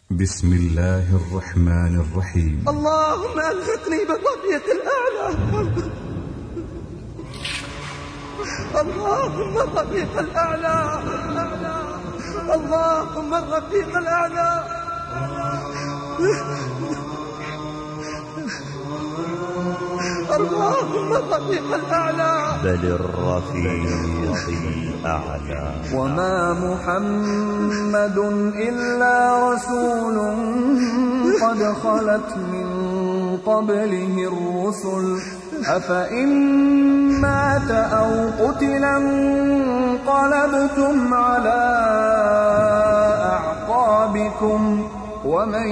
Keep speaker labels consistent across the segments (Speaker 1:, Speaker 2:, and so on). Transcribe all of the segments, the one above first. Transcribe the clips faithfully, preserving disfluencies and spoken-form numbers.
Speaker 1: بسم الله الرحمن الرحيم.
Speaker 2: اللهم ألحقني بالرفيق الأعلى. اللهم الرفيق الأعلى. اللهم الرفيق الأعلى. اللهم الرفيق الأعلى.
Speaker 3: بل الرفيق الأعلى.
Speaker 4: وما محمد إلا رسول قد خلت من قبله الرسل أفإن مات أو قتل انقلبتم على أعقابكم ومن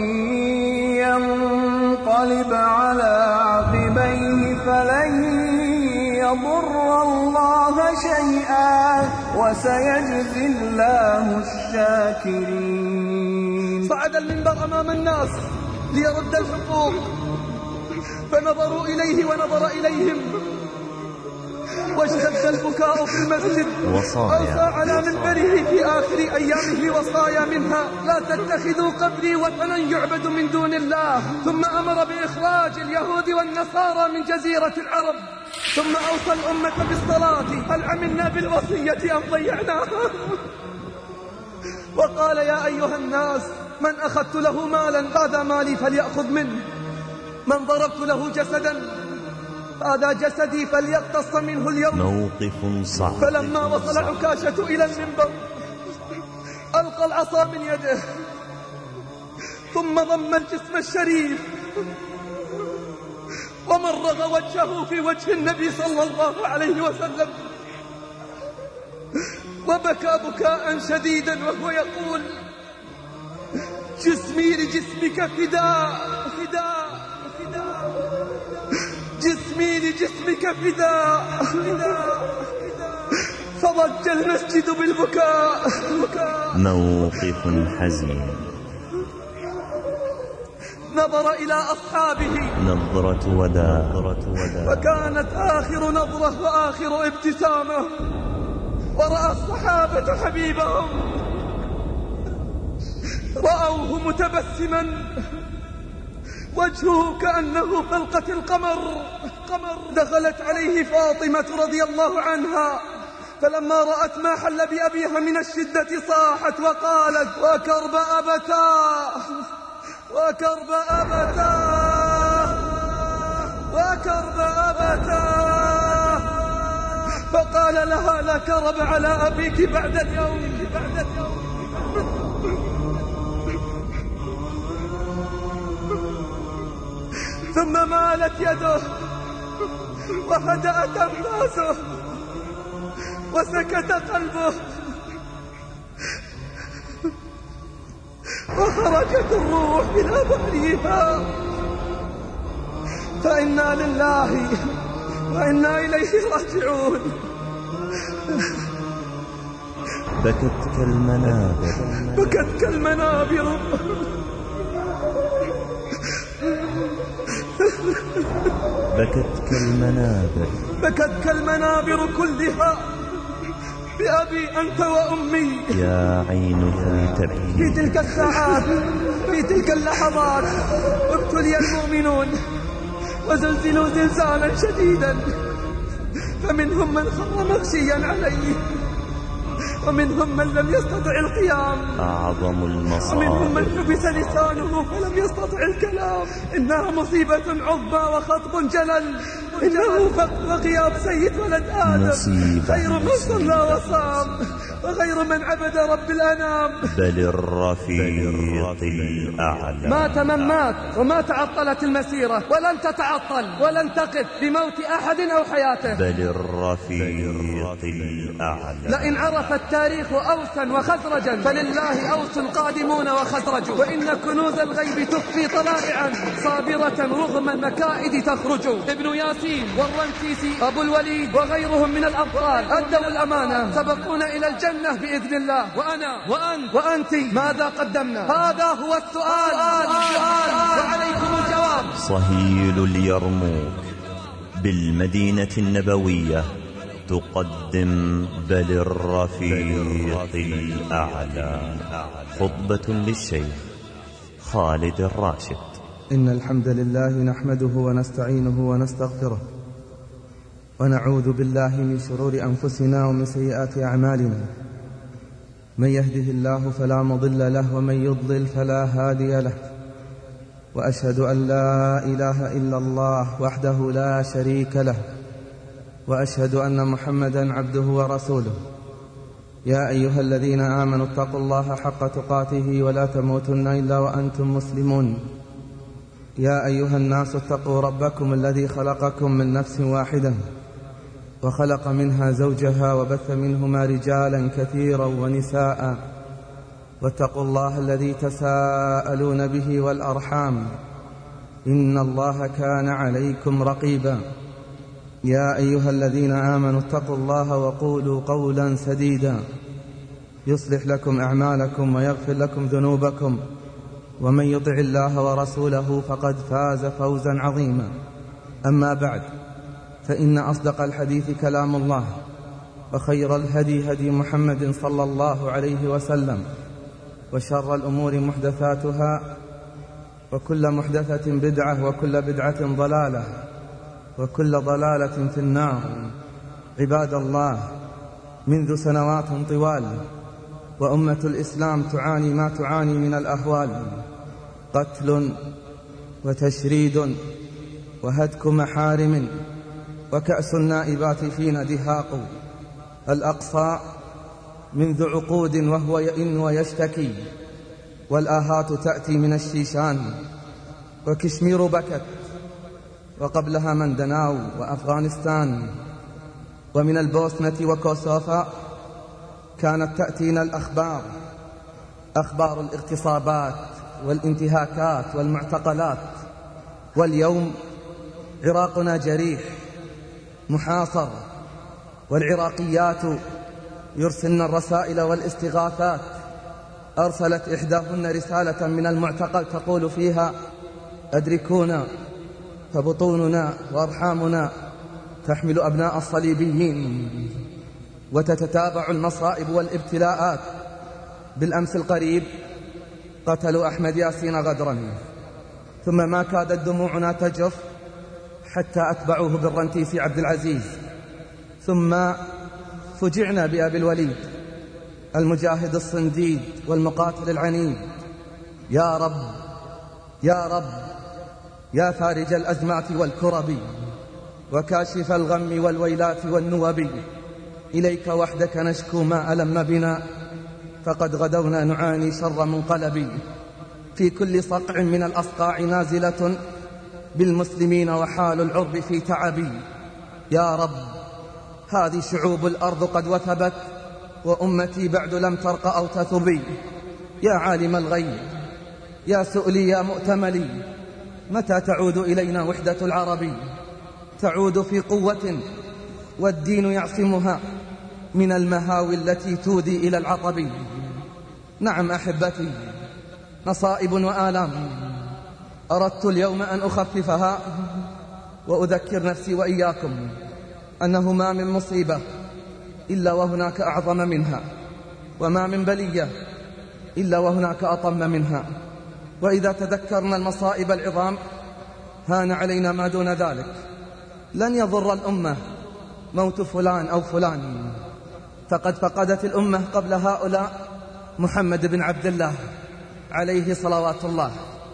Speaker 4: ينقلب على عقبيه فلن يضر الله شيئا وسيجزي الله الشاكرين.
Speaker 2: صعد المنبر أمام الناس ليرد الحقوق، فنظروا إليه ونظر إليهم، واشتد البكاء في المسجد. أوصى على منبره في آخر أيامه وصايا منها: لا تتخذوا قبري وثنا يعبد من دون الله. ثم أمر بإخراج اليهود والنصارى من جزيرة العرب، ثم أوصى الأمة بالصلاة. هل عملنا بالوصية أم ضيعناها؟ وقال: يا أيها الناس، من أخذت له مالا هذا مالي فليأخذ منه، من ضربت له جسدا هذا جسدي فليقتص منه اليوم.
Speaker 3: موقف صعب.
Speaker 2: فلما وصل عكاشة إلى المنبر ألقى العصا من يده، ثم ضم الجسم الشريف ومرغ وجهه في وجه النبي صلى الله عليه وسلم، وبكى بكاء شديدا وهو يقول: جسمي لجسمك فداء فداء فداء، جسمي لجسمك فداء فداء. فضج المسجد بالبكاء.
Speaker 3: موقف حزين.
Speaker 2: نظر إلى أصحابه
Speaker 3: نظرة وداع،
Speaker 2: فكانت آخر نظرة وآخر ابتسامة، ورأى الصحابة حبيبهم رأوه متبسما، وجهه كأنه فلقة القمر. دخلت عليه فاطمة رضي الله عنها، فلما رأت ما حل بأبيها من الشدة صاحت وقالت: وكرب أبتاه وكرب أبتاه وكرب أبتاه. فقال لها: لا كرب على أبيك بعد اليوم بعد اليوم. ثم مالت يده وهدأت أنفاسه وسكت قلبه، وخرجت الروح إلى بحرها. فإنا لله وإنا إليه راجعون.
Speaker 3: بكت كالمنابر
Speaker 2: بكت كالمنابر
Speaker 3: بكت كالمنابر
Speaker 2: بكت كالمنابر كلها بأبي أنت وأمي.
Speaker 3: يا عينها تبكي.
Speaker 2: في تلك الساعات، في تلك اللحظات، ابتلي المؤمنون وزلزلوا زلزالا شديدا، فمنهم من خر مغشيا عليه، ومنهم من لم يستطع القيام،
Speaker 3: أعظم المصائب،
Speaker 2: ومنهم من حبس لسانه فلم يستطع الكلام. إنها مصيبة عظمى وخطب جلل، إنه فقد وغياب سيد ولد آدم، خير من صلى وصام وغير من عبد رب الأنام.
Speaker 3: بل الرفيق الأعلى.
Speaker 2: مات من مات، وما تعطلت المسيرة ولن تتعطل ولن تقف بموت أحد أو حياته.
Speaker 3: بل الرفيق الأعلى.
Speaker 2: لئن عرف التاريخ أوسا وخزرجا فلله أوس قادمون وخزرج، وإن كنوز الغيب تخفي طلائعا صابرة رغم المكائد تخرج. ابن ياسين والرنسيسي أبو الوليد وغيرهم من الأبطال أدوا الأمانة، سبقونا إلى الجنة بإذن الله. وأنا وأنت وأنت ماذا قدمنا؟ هذا هو السؤال، وعليكم الجواب.
Speaker 3: صهيل اليرموك بالمدينة النبوية تقدم بل الرفيق الأعلى، خطبة للشيخ خالد الراشد.
Speaker 5: إن الحمد لله نحمده ونستعينه ونستغفره، ونعوذ بالله من شرور أنفسنا ومن سيئات أعمالنا. من يهده الله فلا مضل له، ومن يضلل فلا هادي له. وأشهد أن لا إله إلا الله وحده لا شريك له، وأشهد أن محمدا عبده ورسوله. يا أيها الذين آمنوا اتقوا الله حق تقاته ولا تموتن إلا وأنتم مسلمون. يا أيها الناس اتقوا ربكم الذي خلقكم من نفس واحدة، وخلق منها زوجها، وبث منهما رجالا كثيرا ونساء. واتقوا الله الذي تساءلون به والأرحام، إن الله كان عليكم رقيبا. يا أيها الذين آمنوا اتقوا الله وقولوا قولا سديدا يصلح لكم أعمالكم ويغفر لكم ذنوبكم، ومن يطع الله ورسوله فقد فاز فوزا عظيما. أما بعد، فإن أصدق الحديث كلام الله، وخير الهدي هدي محمد صلى الله عليه وسلم، وشر الأمور محدثاتها، وكل محدثة بدعة، وكل بدعة ضلالة، وكل ضلالة في النار. عباد الله، منذ سنوات طوال وأمة الإسلام تعاني ما تعاني من الأهوال: قتل وتشريد وهتك محارم، وكأس النائبات فينا دهاق. الأقصى منذ عقود وهو يئن ويشتكي، والآهات تأتي من الشيشان، وكشمير بكت، وقبلها مندناو وأفغانستان. ومن البوسنة وكوسوفا كانت تأتينا الأخبار، أخبار الاغتصابات والانتهاكات والمعتقلات. واليوم عراقنا جريح محاصر، والعراقيات يرسلن الرسائل والاستغاثات. أرسلت إحداهن رسالة من المعتقل تقول فيها: أدركونا، فبطوننا وأرحامنا تحمل أبناء الصليبيين. وتتتابع المصائب والابتلاءات. بالأمس القريب قتلوا أحمد ياسين غدرا، ثم ما كادت دموعنا تجف حتى أتبعوه بالرنتيس عبد العزيز. ثم فجعنا بأبي الوليد المجاهد الصنديد والمقاتل العنيد. يا رب يا رب يا فارج الأزمات والكرب، وكاشف الغم والويلات والنوب، إليك وحدك نشكو ما ألم بنا، فقد غدونا نعاني شر منقلب. في كل صقع من الأصقاع نازلة بالمسلمين، وحال العرب في تعب. يا رب، هذه شعوب الأرض قد وثبت، وأمتي بعد لم ترق أو تثبي. يا عالم الغيب، يا سؤلي، يا مؤتملي، متى تعود إلينا وحدة العرب؟ تعود في قوة والدين يعصمها من المهاوي التي تودي إلى العطب. نعم أحبتي، مصائب وآلام أردت اليوم أن أخففها، وأذكر نفسي وإياكم أنه ما من مصيبة إلا وهناك أعظم منها، وما من بلية إلا وهناك أطم منها. وإذا تذكرنا المصائب العظام هان علينا ما دون ذلك. لن يضر الأمة موت فلان أو فلان، فقد فقدت الأمة قبل هؤلاء محمد بن عبد الله عليه صلوات الله.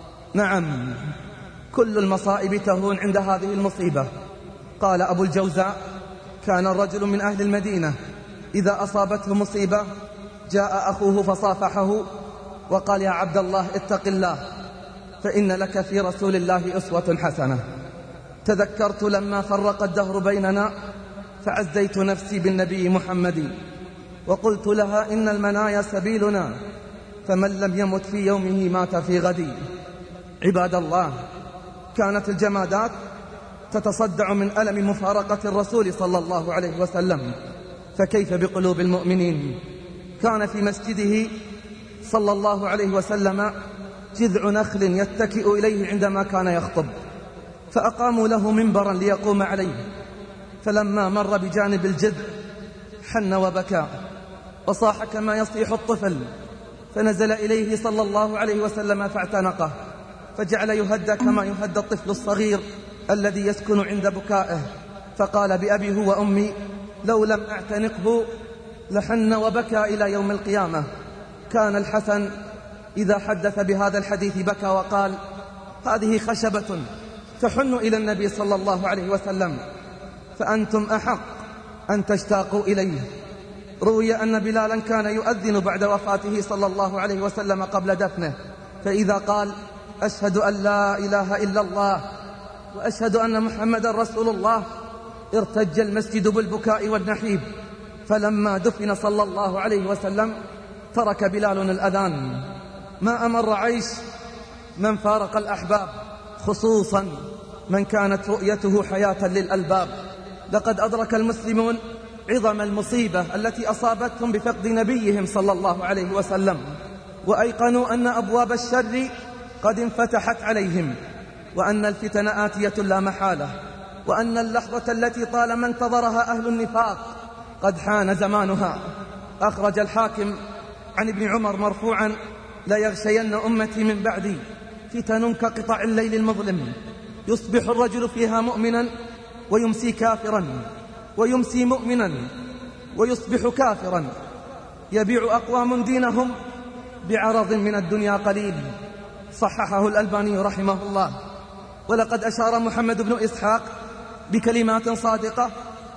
Speaker 5: نعم، كل المصائب تهون عند هذه المصيبة. قال أبو الجوزاء: كان الرجل من أهل المدينة إذا أصابته مصيبة جاء أخوه فصافحه وقال: يا عبد الله اتق الله، فإن لك في رسول الله أسوة حسنة. تذكرت لما فرق الدهر بيننا فعزيت نفسي بالنبي محمد، وقلت لها: إن المنايا سبيلنا، فمن لم يمت في يومه مات في غدي. عباد الله، كانت الجمادات تتصدع من ألم مفارقة الرسول صلى الله عليه وسلم، فكيف بقلوب المؤمنين؟ كان في مسجده صلى الله عليه وسلم جذع نخل يتكئ إليه عندما كان يخطب، فأقاموا له منبرا ليقوم عليه، فلما مر بجانب الجذع حن وبكى وصاح كما يصيح الطفل، فنزل إليه صلى الله عليه وسلم فاعتنقه، فجعل يهدى كما يهدى الطفل الصغير الذي يسكن عند بكائه، فقال بأبي هو أمي لو لم أعتنقه لحن وبكى إلى يوم القيامة. كان الحسن إذا حدث بهذا الحديث بكى وقال: هذه خشبة تحن إلى النبي صلى الله عليه وسلم، فأنتم أحق أن تشتاقوا إليه. روي أن بلالا كان يؤذن بعد وفاته صلى الله عليه وسلم قبل دفنه، فإذا قال: أشهد أن لا إله إلا الله وأشهد أن محمد رسول الله، ارتج المسجد بالبكاء والنحيب. فلما دفن صلى الله عليه وسلم ترك بلال الأذان. ما أمر عيش من فارق الأحباب، خصوصا من كانت رؤيته حياة للألباب. لقد أدرك المسلمون عظم المصيبة التي أصابتهم بفقد نبيهم صلى الله عليه وسلم، وأيقنوا أن أبواب الشر قد انفتحت عليهم، وأن الفتن آتية لا محالة، وأن اللحظة التي طالما انتظرها أهل النفاق قد حان زمانها. أخرج الحاكم عن ابن عمر مرفوعا: لا يغشين أمتي من بعدي فتن كقطع الليل المظلم، يصبح الرجل فيها مؤمنا ويمسي كافرا، ويمسي مؤمنا ويصبح كافرا، يبيع أقوام دينهم بعرض من الدنيا قليل. صححه الألباني رحمه الله. ولقد أشار محمد بن إسحاق بكلمات صادقة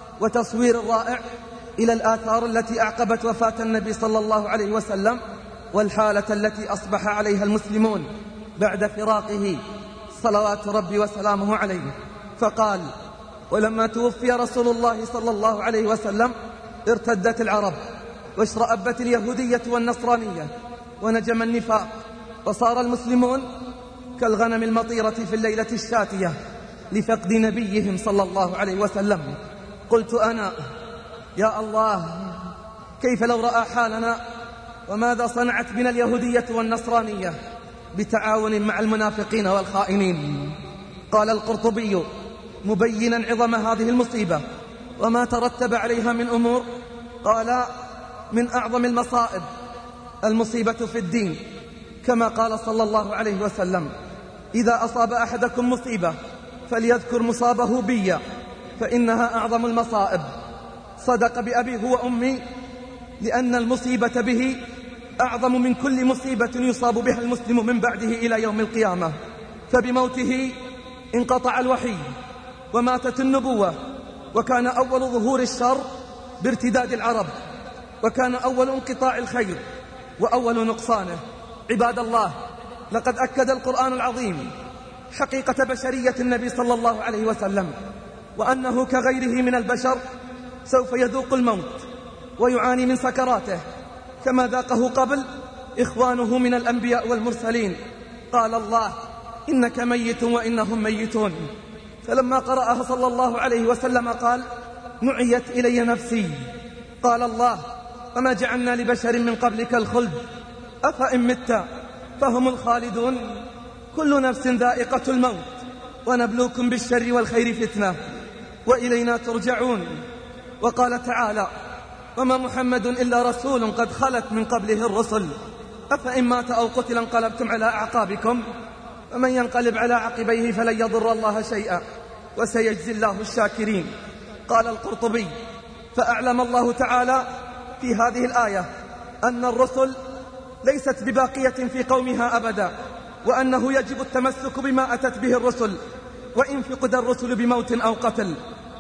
Speaker 5: وتصوير رائع إلى الآثار التي أعقبت وفاة النبي صلى الله عليه وسلم، والحالة التي أصبح عليها المسلمون بعد فراقه صلوات ربي وسلامه عليه. فقال: ولما توفي رسول الله صلى الله عليه وسلم ارتدت العرب، واشرأبت اليهودية والنصرانية، ونجم النفاق، وصار المسلمون كالغنم المطيرة في الليلة الشاتية لفقد نبيهم صلى الله عليه وسلم. قلت أنا: يا الله، كيف لو رأى حالنا وماذا صنعت بنا اليهودية والنصرانية بتعاون مع المنافقين والخائنين. قال القرطبي مبينا عظم هذه المصيبة وما ترتب عليها من أمور، قال: من أعظم المصائب المصيبة في الدين، كما قال صلى الله عليه وسلم: إذا أصاب أحدكم مصيبة فليذكر مصابه بي فإنها أعظم المصائب. صدق بأبي هو أمي، لأن المصيبة به أعظم من كل مصيبة يصاب بها المسلم من بعده إلى يوم القيامة. فبموته انقطع الوحي وماتت النبوة، وكان أول ظهور الشر بارتداد العرب، وكان أول انقطاع الخير وأول نقصانه. عباد الله، لقد أكد القرآن العظيم حقيقة بشرية النبي صلى الله عليه وسلم، وأنه كغيره من البشر سوف يذوق الموت ويعاني من سكراته كما ذاقه قبل إخوانه من الأنبياء والمرسلين. قال الله: إنك ميت وإنهم ميتون. فلما قرأها صلى الله عليه وسلم قال: نعيت إلي نفسي. قال الله: وما جعلنا لبشر من قبلك الخلد أفإن مت فهم الخالدون. كل نفس ذائقة الموت ونبلوكم بالشر والخير فتنة وإلينا ترجعون. وقال تعالى: وما محمد إلا رسول قد خلت من قبله الرسل أفإن مات أو قتل انقلبتم على أعقابكم ومن ينقلب على عقبيه فلن يضر الله شيئا وسيجزي الله الشاكرين. قال القرطبي: فأعلم الله تعالى في هذه الآية أن الرسل ليست بباقية في قومها أبدا، وأنه يجب التمسك بما أتت به الرسل وإن فقد الرسل بموت أو قتل.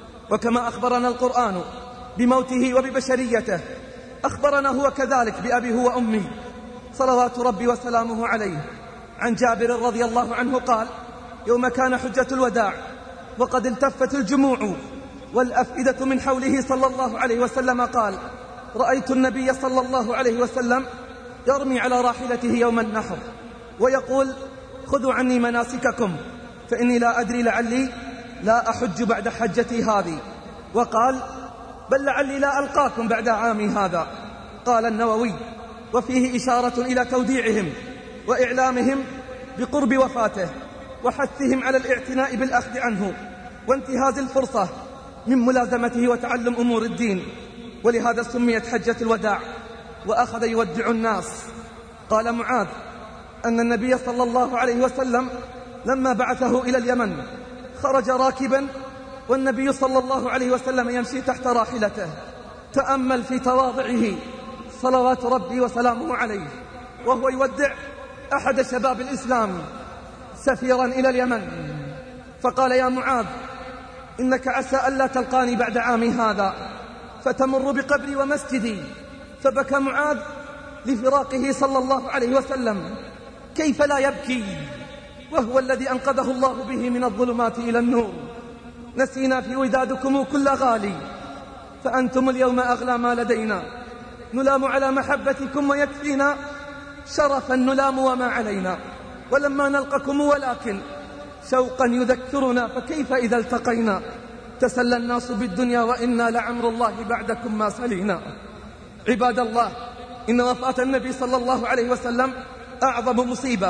Speaker 5: وكما أخبرنا القرآن بموته وببشريته، أخبرنا هو كذلك بأبي هو أمي صلوات ربي وسلامه عليه. عن جابر رضي الله عنه قال: يوم كان حجة الوداع وقد التفت الجموع والأفئدة من حوله صلى الله عليه وسلم، قال: رأيت النبي صلى الله عليه وسلم يرمي على راحلته يوم النحر ويقول: خذوا عني مناسككم فإني لا أدري لعلي لا أحج بعد حجتي هذه، وقال: بل لعلي لا ألقاكم بعد عامي هذا. قال النووي: وفيه إشارة إلى توديعهم وإعلامهم بقرب وفاته وحثهم على الاعتناء بالأخذ عنه وانتهاز الفرصة من ملازمته وتعلم أمور الدين. ولهذا سميت حجة الوداع. وأخذ يودع الناس
Speaker 2: قال معاذ أن النبي صلى الله عليه وسلم لما بعثه إلى اليمن خرج راكبا والنبي صلى الله عليه وسلم يمشي تحت راحلته. تأمل في تواضعه صلوات ربي وسلامه عليه وهو يودع أحد شباب الإسلام سفيرا إلى اليمن، فقال: يا معاذ، إنك عسى ألا تلقاني بعد عامي هذا فتمر بقبري ومسجدي. فبكى معاذ لفراقه صلى الله عليه وسلم. كيف لا يبكي وهو الذي أنقذه الله به من الظلمات إلى النور؟ نسينا في ودادكم كل غالي، فأنتم اليوم أغلى ما لدينا. نلام على محبتكم ويكفينا شرفا نلام وما علينا. ولما نلقكم ولكن شوقا يذكرنا، فكيف إذا التقينا؟ تسلى الناس بالدنيا وإنا لعمر الله بعدكم ما سلينا. عباد الله، إن وفاة النبي صلى الله عليه وسلم أعظم مصيبة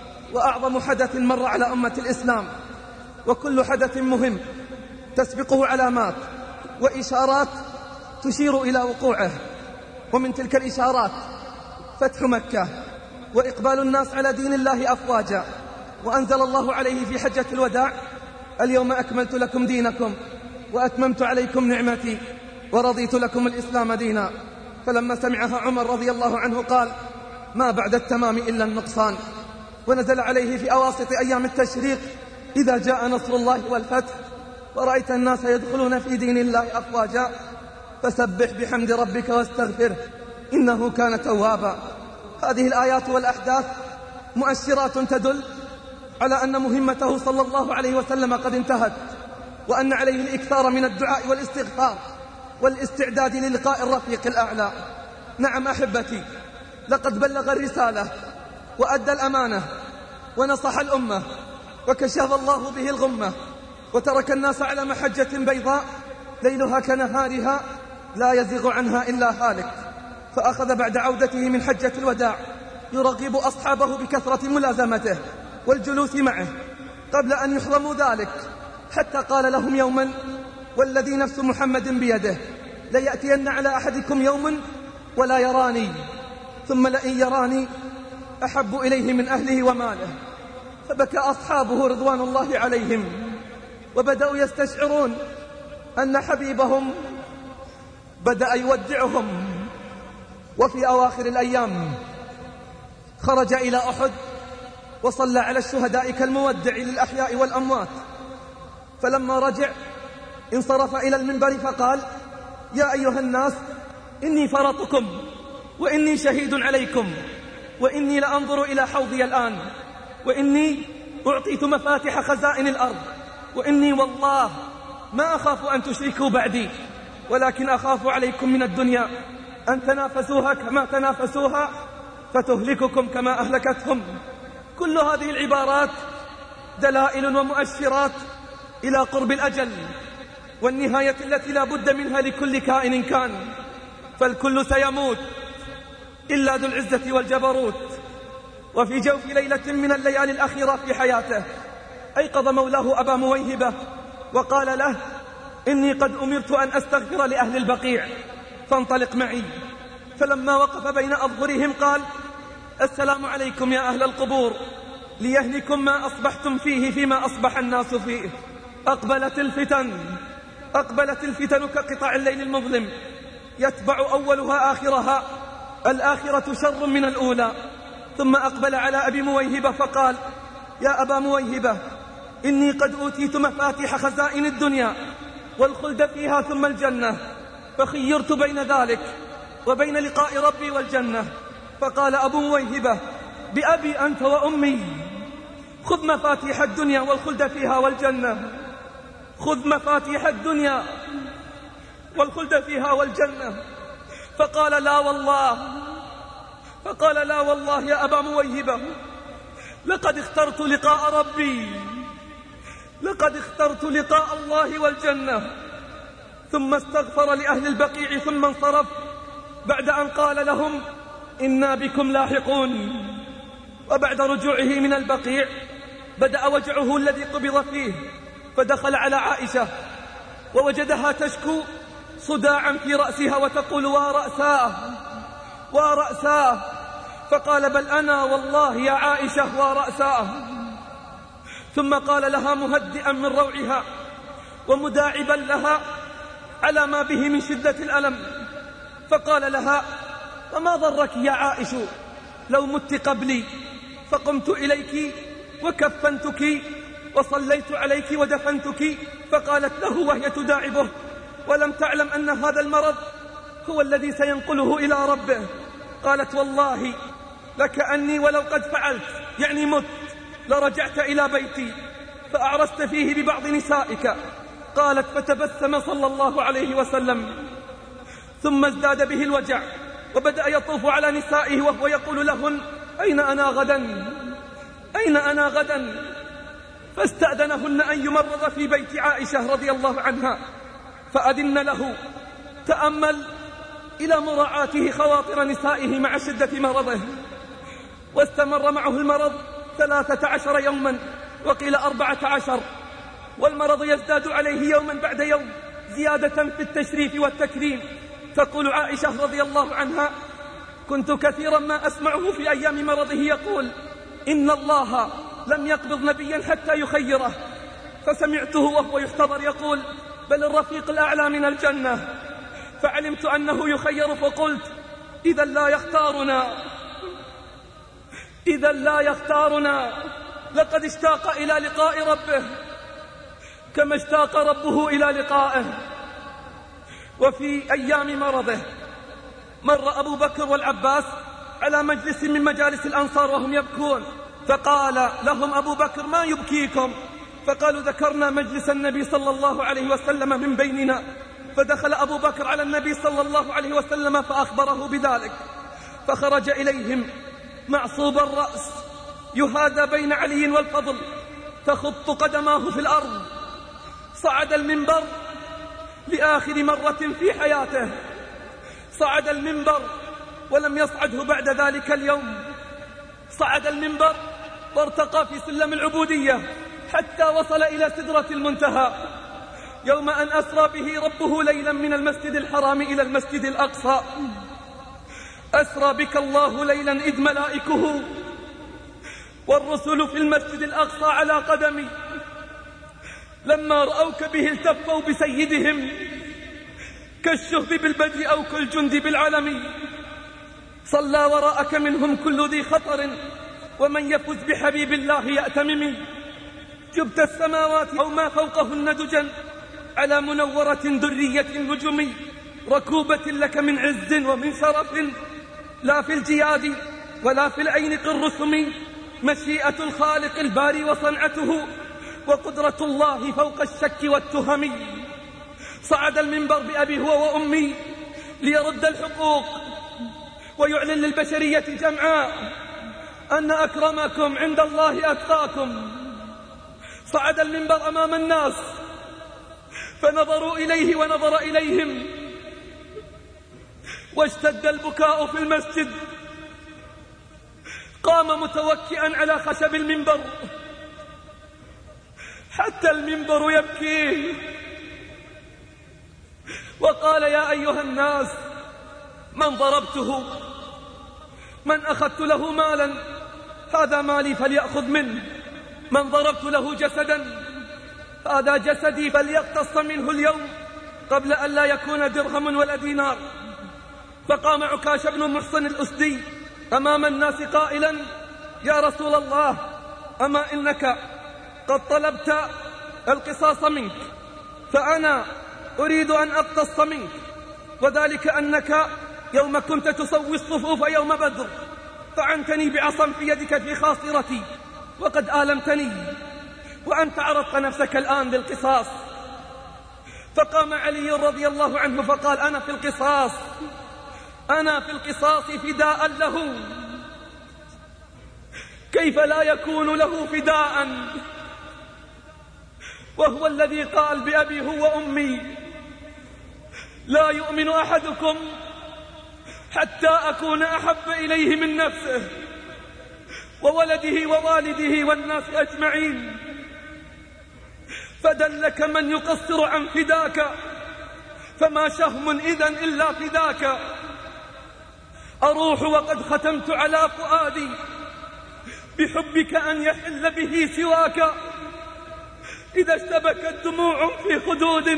Speaker 2: وأعظم حدث مر على أمة الإسلام، وكل حدث مهم تسبقه علامات وإشارات تشير إلى وقوعه. ومن تلك الإشارات فتح مكة وإقبال الناس على دين الله أفواجا، وأنزل الله عليه في حجة الوداع: اليوم أكملت لكم دينكم وأتممت عليكم نعمتي ورضيت لكم الإسلام دينا. فلما سمعها عمر رضي الله عنه قال: ما بعد التمام إلا النقصان. ونزل عليه في أواسط أيام التشريق: إذا جاء نصر الله والفتح ورأيت الناس يدخلون في دين الله أفواجا فسبح بحمد ربك واستغفره إنه كان توابا. هذه الآيات والأحداث مؤشرات تدل على أن مهمته صلى الله عليه وسلم قد انتهت، وأن عليه الإكثار من الدعاء والاستغفار والاستعداد للقاء الرفيق الأعلى. نعم أحبتي، لقد بلغ الرسالة وأدى الأمانة ونصح الأمة وكشف الله به الغمة، وترك الناس على محجة بيضاء ليلها كنهارها لا يزيغ عنها إلا هالك. فأخذ بعد عودته من حجة الوداع يرغب أصحابه بكثرة ملازمته والجلوس معه قبل أن يحرموا ذلك، حتى قال لهم يوما: والذي نفس محمد بيده ليأتين على أحدكم يوم ولا يراني، ثم لئن يراني أحب إليه من أهله وماله. فبكى أصحابه رضوان الله عليهم، وبدأوا يستشعرون أن حبيبهم بدأ يودعهم. وفي أواخر الأيام خرج إلى أحد وصلى على الشهداء كالمودع للأحياء والأموات. فلما رجع انصرف إلى المنبر فقال: يا أيها الناس، إني فرطكم وإني شهيد عليكم، وإني لأنظر إلى حوضي الآن، وإني أعطيت مفاتح خزائن الأرض، وإني والله ما أخاف أن تشركوا بعدي، ولكن أخاف عليكم من الدنيا أن تنافسوها كما تنافسوها فتهلككم كما أهلكتهم. كل هذه العبارات دلائل ومؤشرات إلى قرب الأجل والنهاية التي لا بد منها لكل كائن كان، فالكل سيموت إلا ذو العزة والجبروت. وفي جوف ليلة من الليالي الأخيرة في حياته أيقظ مولاه أبا مويهبة وقال له: إني قد أمرت أن أستغفر لأهل البقيع فانطلق معي. فلما وقف بين أظهرهم قال: السلام عليكم يا أهل القبور، ليهنكم ما أصبحتم فيه فيما أصبح الناس فيه. أقبلت الفتن أقبلت الفتن كقطع الليل المظلم، يتبع أولها آخرها، الآخرة شر من الأولى. ثم أقبل على أبي مويهبة فقال: يا أبا مويهبة، إني قد أوتيت مفاتيح خزائن الدنيا والخلد فيها ثم الجنة، فخيرت بين ذلك وبين لقاء ربي والجنة. فقال أبو مويهبة: بأبي أنت وأمي، خذ مفاتيح الدنيا والخلد فيها والجنة، خذ مفاتيح الدنيا والخلد فيها والجنة. فقال: لا والله فقال لا والله يا أبا مويهبة، لقد اخترت لقاء ربي، لقد اخترت لقاء الله والجنة. ثم استغفر لأهل البقيع ثم انصرف بعد أن قال لهم: إنا بكم لاحقون. وبعد رجوعه من البقيع بدأ وجعه الذي قبض فيه، فدخل على عائشة ووجدها تشكو صداعا في رأسها وتقول: وا رأساه وا رأساه. فقال بل أنا والله يا عائشة ورأساه. ثم قال لها مهدئا من روعها ومداعبا لها على ما به من شدة الألم، فقال لها وما ضرك يا عائش لو مت قبلي فقمت إليك وكفنتك وصليت عليك ودفنتك؟ فقالت له وهي تداعبه ولم تعلم أن هذا المرض هو الذي سينقله إلى ربه، قالت والله لكأني ولو قد فعلت يعني مت لرجعت إلى بيتي فأعرست فيه ببعض نسائك. قالت فتبسم صلى الله عليه وسلم ثم ازداد به الوجع وبدأ يطوف على نسائه وهو يقول لهن أين أنا غدا أين أنا غدا فاستأذنهن أن يمرض في بيت عائشة رضي الله عنها فأذن له. تأمل إلى مراعاته خواطر نسائه مع شدة مرضه، واستمر معه المرض ثلاثة عشر يوما وقيل أربعة عشر، والمرض يزداد عليه يوما بعد يوم زيادة في التشريف والتكريم. تقول عائشة رضي الله عنها كنت كثيرا ما أسمعه في أيام مرضه يقول إن الله لم يقبض نبيا حتى يخيره، فسمعته وهو يحتضر يقول بل الرفيق الأعلى من الجنة، فعلمت أنه يخير فقلت إذا لا يختارنا إذا لا يختارنا لقد اشتاق إلى لقاء ربه كما اشتاق ربه إلى لقائه. وفي أيام مرضه مر أبو بكر والعباس على مجلس من مجالس الأنصار وهم يبكون، فقال لهم أبو بكر ما يبكيكم؟ فقالوا ذكرنا مجلس النبي صلى الله عليه وسلم من بيننا. فدخل أبو بكر على النبي صلى الله عليه وسلم فأخبره بذلك، فخرج إليهم معصوب الرأس يهادى بين علي والفضل تخط قدماه في الأرض. صعد المنبر لآخر مرة في حياته، صعد المنبر ولم يصعده بعد ذلك اليوم. صعد المنبر وارتقى في سلم العبودية حتى وصل إلى سدرة المنتهى يوم أن أسرى به ربه ليلا من المسجد الحرام إلى المسجد الأقصى. أسرى بك الله ليلا إذ ملائكه والرسل في المسجد الأقصى على قدمي، لما رأوك به التفوا بسيدهم كالشهب بالبدء أو كالجند بالعلم. صلى وراءك منهم كل ذي خطر ومن يفز بحبيب الله يأتمم. جبت السماوات أو ما فوقهن دجا على منورة درية نجم، ركوبة لك من عز ومن شرف لا في الجياد ولا في العين قرسم. مشيئة الخالق الباري وصنعته وقدرة الله فوق الشك والتهم. صعد المنبر بأبي هو وأمي ليرد الحقوق ويعلن للبشرية جمعاء أن أكرمكم عند الله أتقاكم. صعد المنبر أمام الناس فنظروا إليه ونظر إليهم، واشتد البكاء في المسجد. قام متوكئا على خشب المنبر حتى المنبر يبكي، وقال يا أيها الناس من ضربته من أخذت له مالا هذا مالي فليأخذ منه، من ضربت له جسدا هذا جسدي فليقتص منه اليوم قبل أن لا يكون درهم ولا دينار. فقام عكاش بن محصن الأسدي أمام الناس قائلا يا رسول الله أما إنك قد طلبت القصاص منك فأنا أريد أن أقتص منك، وذلك أنك يوم كنت تسوي الصفوف يوم بدر طعنتني بعصا في يدك في خاصرتي وقد آلمتني، وأنت عرضت نفسك الآن للقصاص. فقام علي رضي الله عنه فقال أنا في القصاص أنا في القصاص فداء له. كيف لا يكون له فداء وهو الذي قال بأبي هو وأمي لا يؤمن أحدكم حتى أكون أحب إليه من نفسه وولده ووالده والناس أجمعين. فدلك من يقصر عن فداك فما شهم إذن إلا فداك. أروح وقد ختمت على فؤادي بحبك أن يحل به سواك. إذا اشتبكت دموع في خدود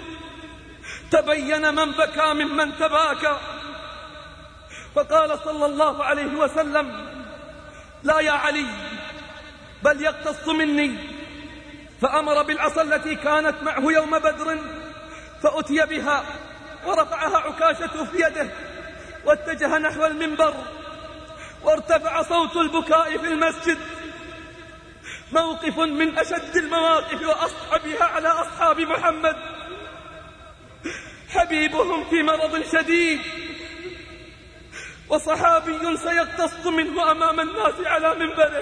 Speaker 2: تبين من بكى ممن تباكى. فقال صلى الله عليه وسلم: لا يا علي، بل يقتص مني. فأمر بالعصا التي كانت معه يوم بدر فأتي بها، ورفعها عكاشة في يده واتجه نحو المنبر، وارتفع صوت البكاء في المسجد. موقف من أشد المواقف وأصعبها على أصحاب محمد. حبيبهم في مرض شديد، وصحابي سيقتص منه أمام الناس على منبره.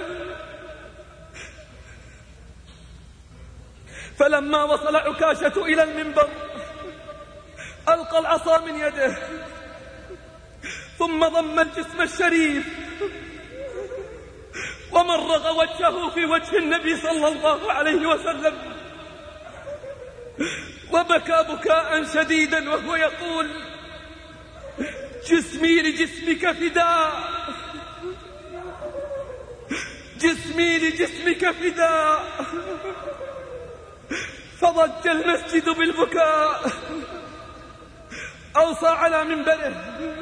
Speaker 2: فلما وصل عكاشة إلى المنبر ألقى العصا من يده، ثم ضم الجسم الشريف ومرغ وجهه في وجه النبي صلى الله عليه وسلم، وبكى بكاء شديدا وهو يقول: جسمي لجسمك فداء، جسمي لجسمك فداء. فضج المسجد بالبكاء. أوصى على منبره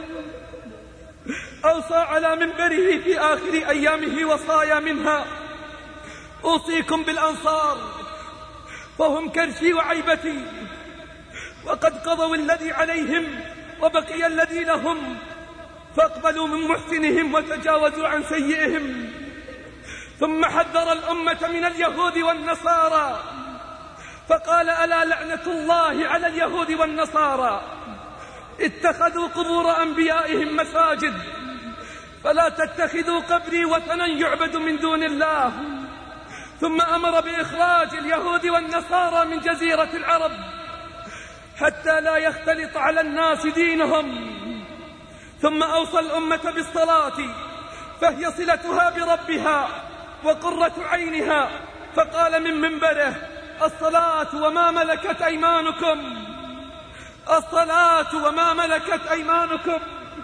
Speaker 2: أوصى على منبره في آخر أيامه وصايا منها: أوصيكم بالأنصار فهم كرشي وعيبتي، وقد قضوا الذي عليهم وبقي الذي لهم، فاقبلوا من محسنهم وتجاوزوا عن سيئهم. ثم حذر الأمة من اليهود والنصارى فقال: ألا لعنة الله على اليهود والنصارى، اتخذوا قبور أنبيائهم مساجد، فلا تتخذوا قبري وثنا يعبد من دون الله. ثم أمر بإخراج اليهود والنصارى من جزيرة العرب حتى لا يختلط على الناس دينهم. ثم أوصى الأمة بالصلاة، فهي صلتها بربها وقرة عينها، فقال من منبره: الصلاة وما ملكت أيمانكم، الصلاة وما ملكت أيمانكم.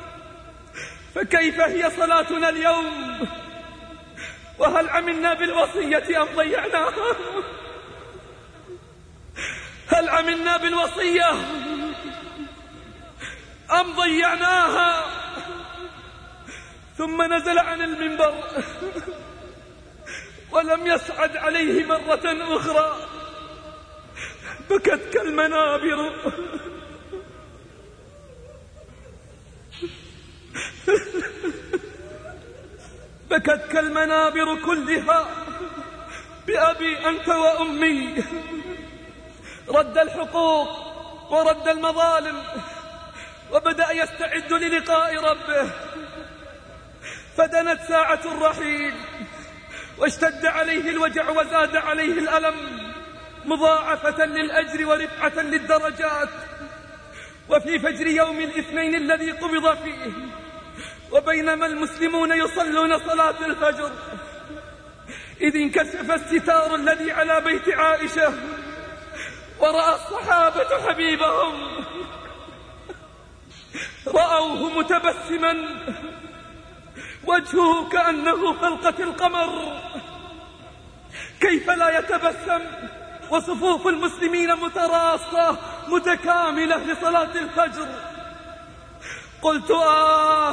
Speaker 2: فكيف هي صلاتنا اليوم؟ وهل عملنا بالوصية أم ضيعناها؟ هل عملنا بالوصية أم ضيعناها؟ ثم نزل عن المنبر ولم يصعد عليه مرة أخرى. بكت كالمنابر بكت كالمنابر كلها بأبي أنت وأمي. رد الحقوق ورد المظالم، وبدأ يستعد للقاء ربه. فدنت ساعة الرحيل، واشتد عليه الوجع وزاد عليه الألم، مضاعفة للأجر ورفعة للدرجات. وفي فجر يوم الاثنين الذي قبض فيه، وبينما المسلمون يصلون صلاة الفجر، إذ انكشف الستار الذي على بيت عائشة، ورأى الصحابة حبيبهم، رأوه متبسما، وجهه كأنه فلقة القمر. كيف لا يتبسم وصفوف المسلمين متراصة متكاملة لصلاة الفجر؟ قلت آه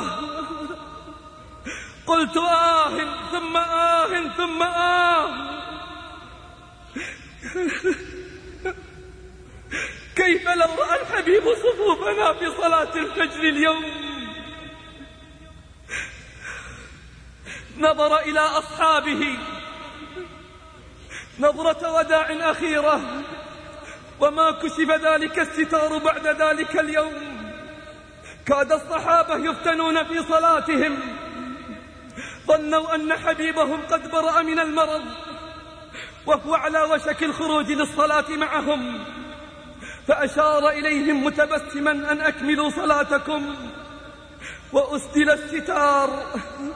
Speaker 2: قلت آه ثم آه ثم آه. كيف لو رأى الحبيب صفوفنا في صلاة الفجر اليوم؟ نظر إلى أصحابه نظرة وداع أخيرة، وما كشف ذلك الستار بعد ذلك اليوم. كاد الصحابة يفتنون في صلاتهم، ظنوا أن حبيبهم قد برأ من المرض وهو على وشك الخروج للصلاة معهم، فأشار إليهم متبسما أن أكملوا صلاتكم، وأسدل الستار.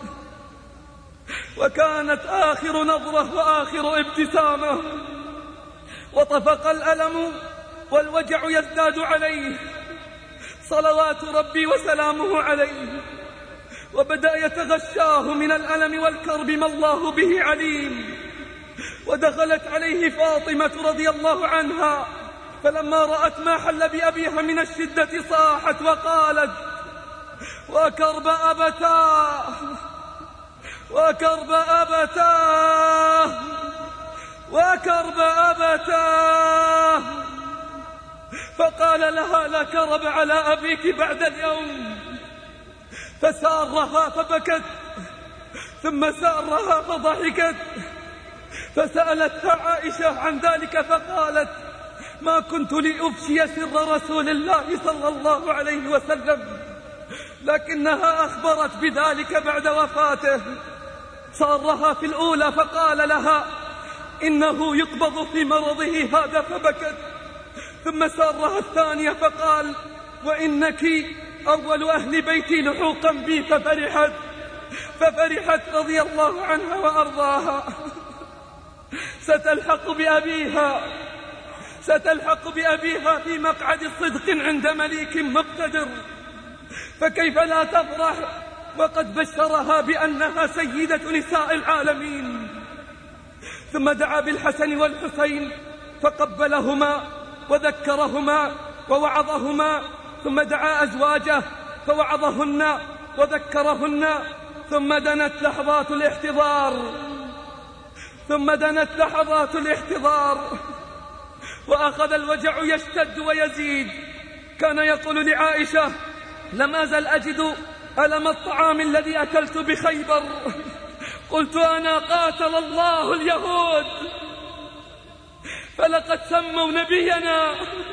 Speaker 2: وكانت آخر نظرة وآخر ابتسامة، وطفق الألم والوجع يزداد عليه، صلوات ربي وسلامه عليه. وبدأ يتغشاه من الألم والكرب ما الله به عليم. ودخلت عليه فاطمة رضي الله عنها، فلما رأت ما حل بأبيها من الشدة صاحت وقالت: وكرب أبتاه وكرب أبتاه وكرب أبتاه. فقال لها: لا كرب على أبيك بعد اليوم. فسارها فبكت، ثم سارها فضحكت، فسألتها عائشة عن ذلك فقالت: ما كنت لأفشي سر رسول الله صلى الله عليه وسلم، لكنها أخبرت بذلك بعد وفاته. سارها في الأولى فقال لها: إنه يقبض في مرضه هذا، فبكت. ثم سارها الثانية فقال: وإنك أول أهل بيتي لحوقا بي، ففرحت ففرحت رضي الله عنها وأرضاها. ستلحق بأبيها ستلحق بأبيها في مقعد صدق عند مليك مقتدر، فكيف لا تفرح وقد بشرها بأنها سيدة نساء العالمين. ثم دعا بالحسن والحسين فقبلهما وذكرهما ووعظهما، ثم دعا أزواجه فوعظهن وذكرهن. ثم دنت لحظات الاحتضار ثم دنت لحظات الاحتضار وأخذ الوجع يشتد ويزيد. كان يقول لعائشة: لم أزل أجد ألم الطعام الذي أكلت بخيبر، قلت أنا قاتل الله اليهود، فلقد سموا نبينا،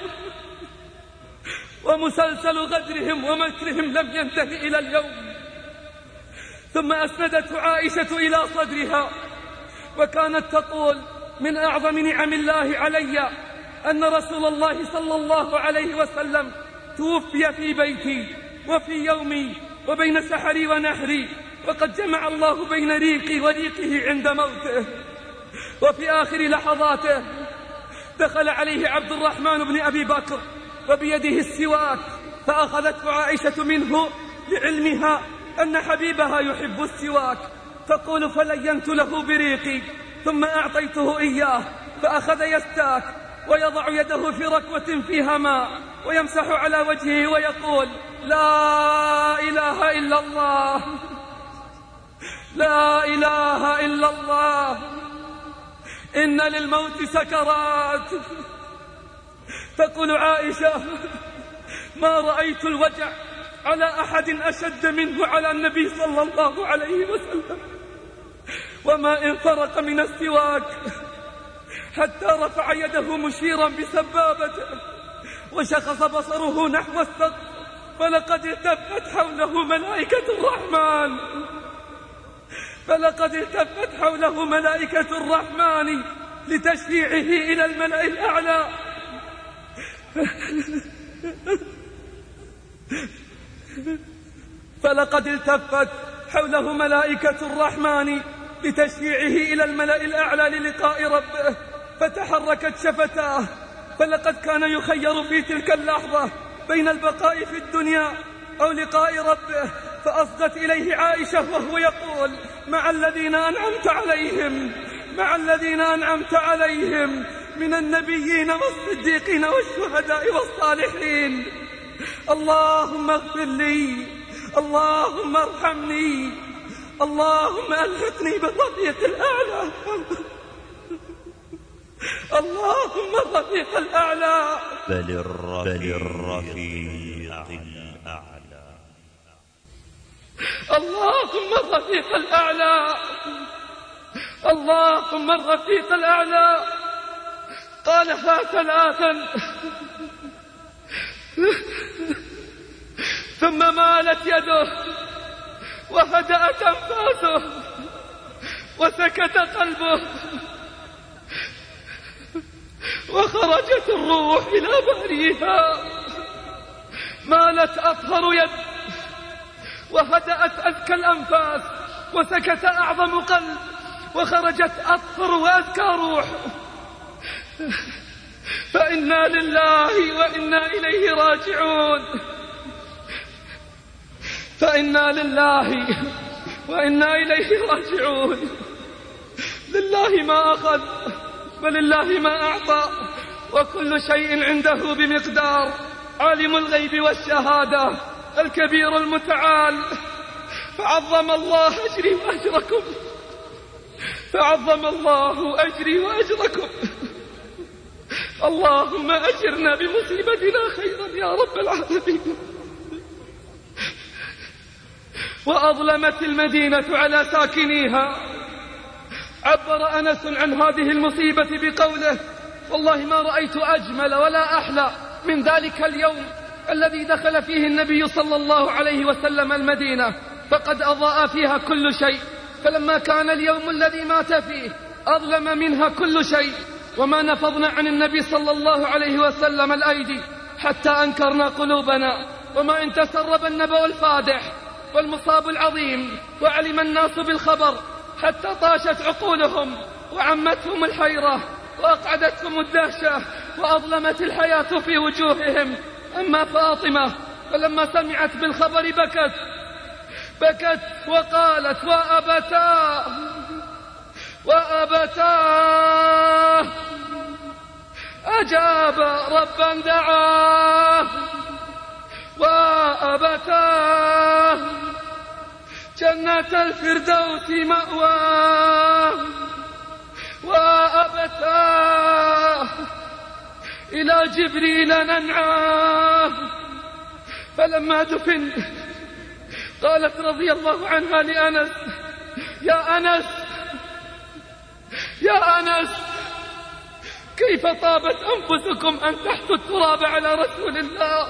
Speaker 2: ومسلسل غدرهم ومكرهم لم ينتهي إلى اليوم. ثم أسندته عائشة إلى صدرها وكانت تقول: من أعظم نعم الله علي أن رسول الله صلى الله عليه وسلم توفي في بيتي وفي يومي وبين سحري ونحري، وقد جمع الله بين ريقي وريقه عند موته. وفي آخر لحظاته دخل عليه عبد الرحمن بن أبي بكر وبيده السواك، فأخذته عائشة منه لعلمها أن حبيبها يحب السواك، تقول: فلينت له بريقي ثم أعطيته إياه، فأخذ يستاك ويضع يده في ركوة فيها ماء ويمسح على وجهه ويقول: لا إله إلا الله، لا إله إلا الله، إن للموت سكرات. تقول عائشة: ما رأيت الوجع على أحد أشد منه على النبي صلى الله عليه وسلم، وما إن فرق من السواك حتى رفع يده مشيرا بسبابته وشخص بصره نحو السقف، فلقد التفت حوله ملائكة الرحمن فلقد التفت حوله ملائكة الرحمن لتشفيعه إلى الملأ الأعلى. فلقد التفت حوله ملائكة الرحمن لتشفيعه إلى الملأ الأعلى للقاء ربه، فتحركت شفتاه، فلقد كان يخير في تلك اللحظة بين البقاء في الدنيا أو لقاء ربه، فأصغت إليه عائشة وهو يقول: مع الذين أنعمت عليهم مع الذين أنعمت عليهم من النبيين والصديقين والشهداء والصالحين. اللهم اغفر لي، اللهم ارحمني، اللهم ألحقني بالرفيق الأعلى، اللهم الرفيق الأعلى،
Speaker 3: بل الرفيق الأعلى،
Speaker 2: اللهم الرفيق الأعلى، اللهم الرفيق الأعلى. قالها ثلاثا ثم مالت يده وهدأت أنفاسه وسكت قلبه وخرجت الروح إلى باريها. مالت أطهر يد وهدأت أذكى الأنفاس وسكت أعظم قلب وخرجت أطهر وأذكى روح. فإنا لله وإنا إليه راجعون. فإنا لله وإنا إليه راجعون. لله ما أخذ ولله ما أعطى، وكل شيء عنده بمقدار. عالم الغيب والشهادة الكبير المتعال، فعظم الله أجري وأجركم، فعظم الله أجري وأجركم. اللهم أجرنا بمصيبتنا خيرا يا رب العالمين. وأظلمت المدينة على ساكنيها. عبر أنس عن هذه المصيبة بقوله: والله ما رأيت أجمل ولا أحلى من ذلك اليوم الذي دخل فيه النبي صلى الله عليه وسلم المدينة، فقد أضاء فيها كل شيء، فلما كان اليوم الذي مات فيه أظلم منها كل شيء، وما نفضنا عن النبي صلى الله عليه وسلم الأيدي حتى أنكرنا قلوبنا، وما إن تسرب النبأ الفادح والمصاب العظيم وعلم الناس بالخبر حتى طاشت عقولهم وعمتهم الحيرة وأقعدتهم الدهشة وأظلمت الحياة في وجوههم. أما فاطمة فلما سمعت بالخبر بكت بكت وقالت: وأبتاه وأبتاه أجاب ربا دعاه، وأبتاه جنة الفردوس مأواه، وأبتاه إلى جبريل ننعاه. فلما دفن قالت رضي الله عنها لأنس: يا أنس يا أنس كيف طابت أنفسكم أن تحثوا التراب على رسول الله.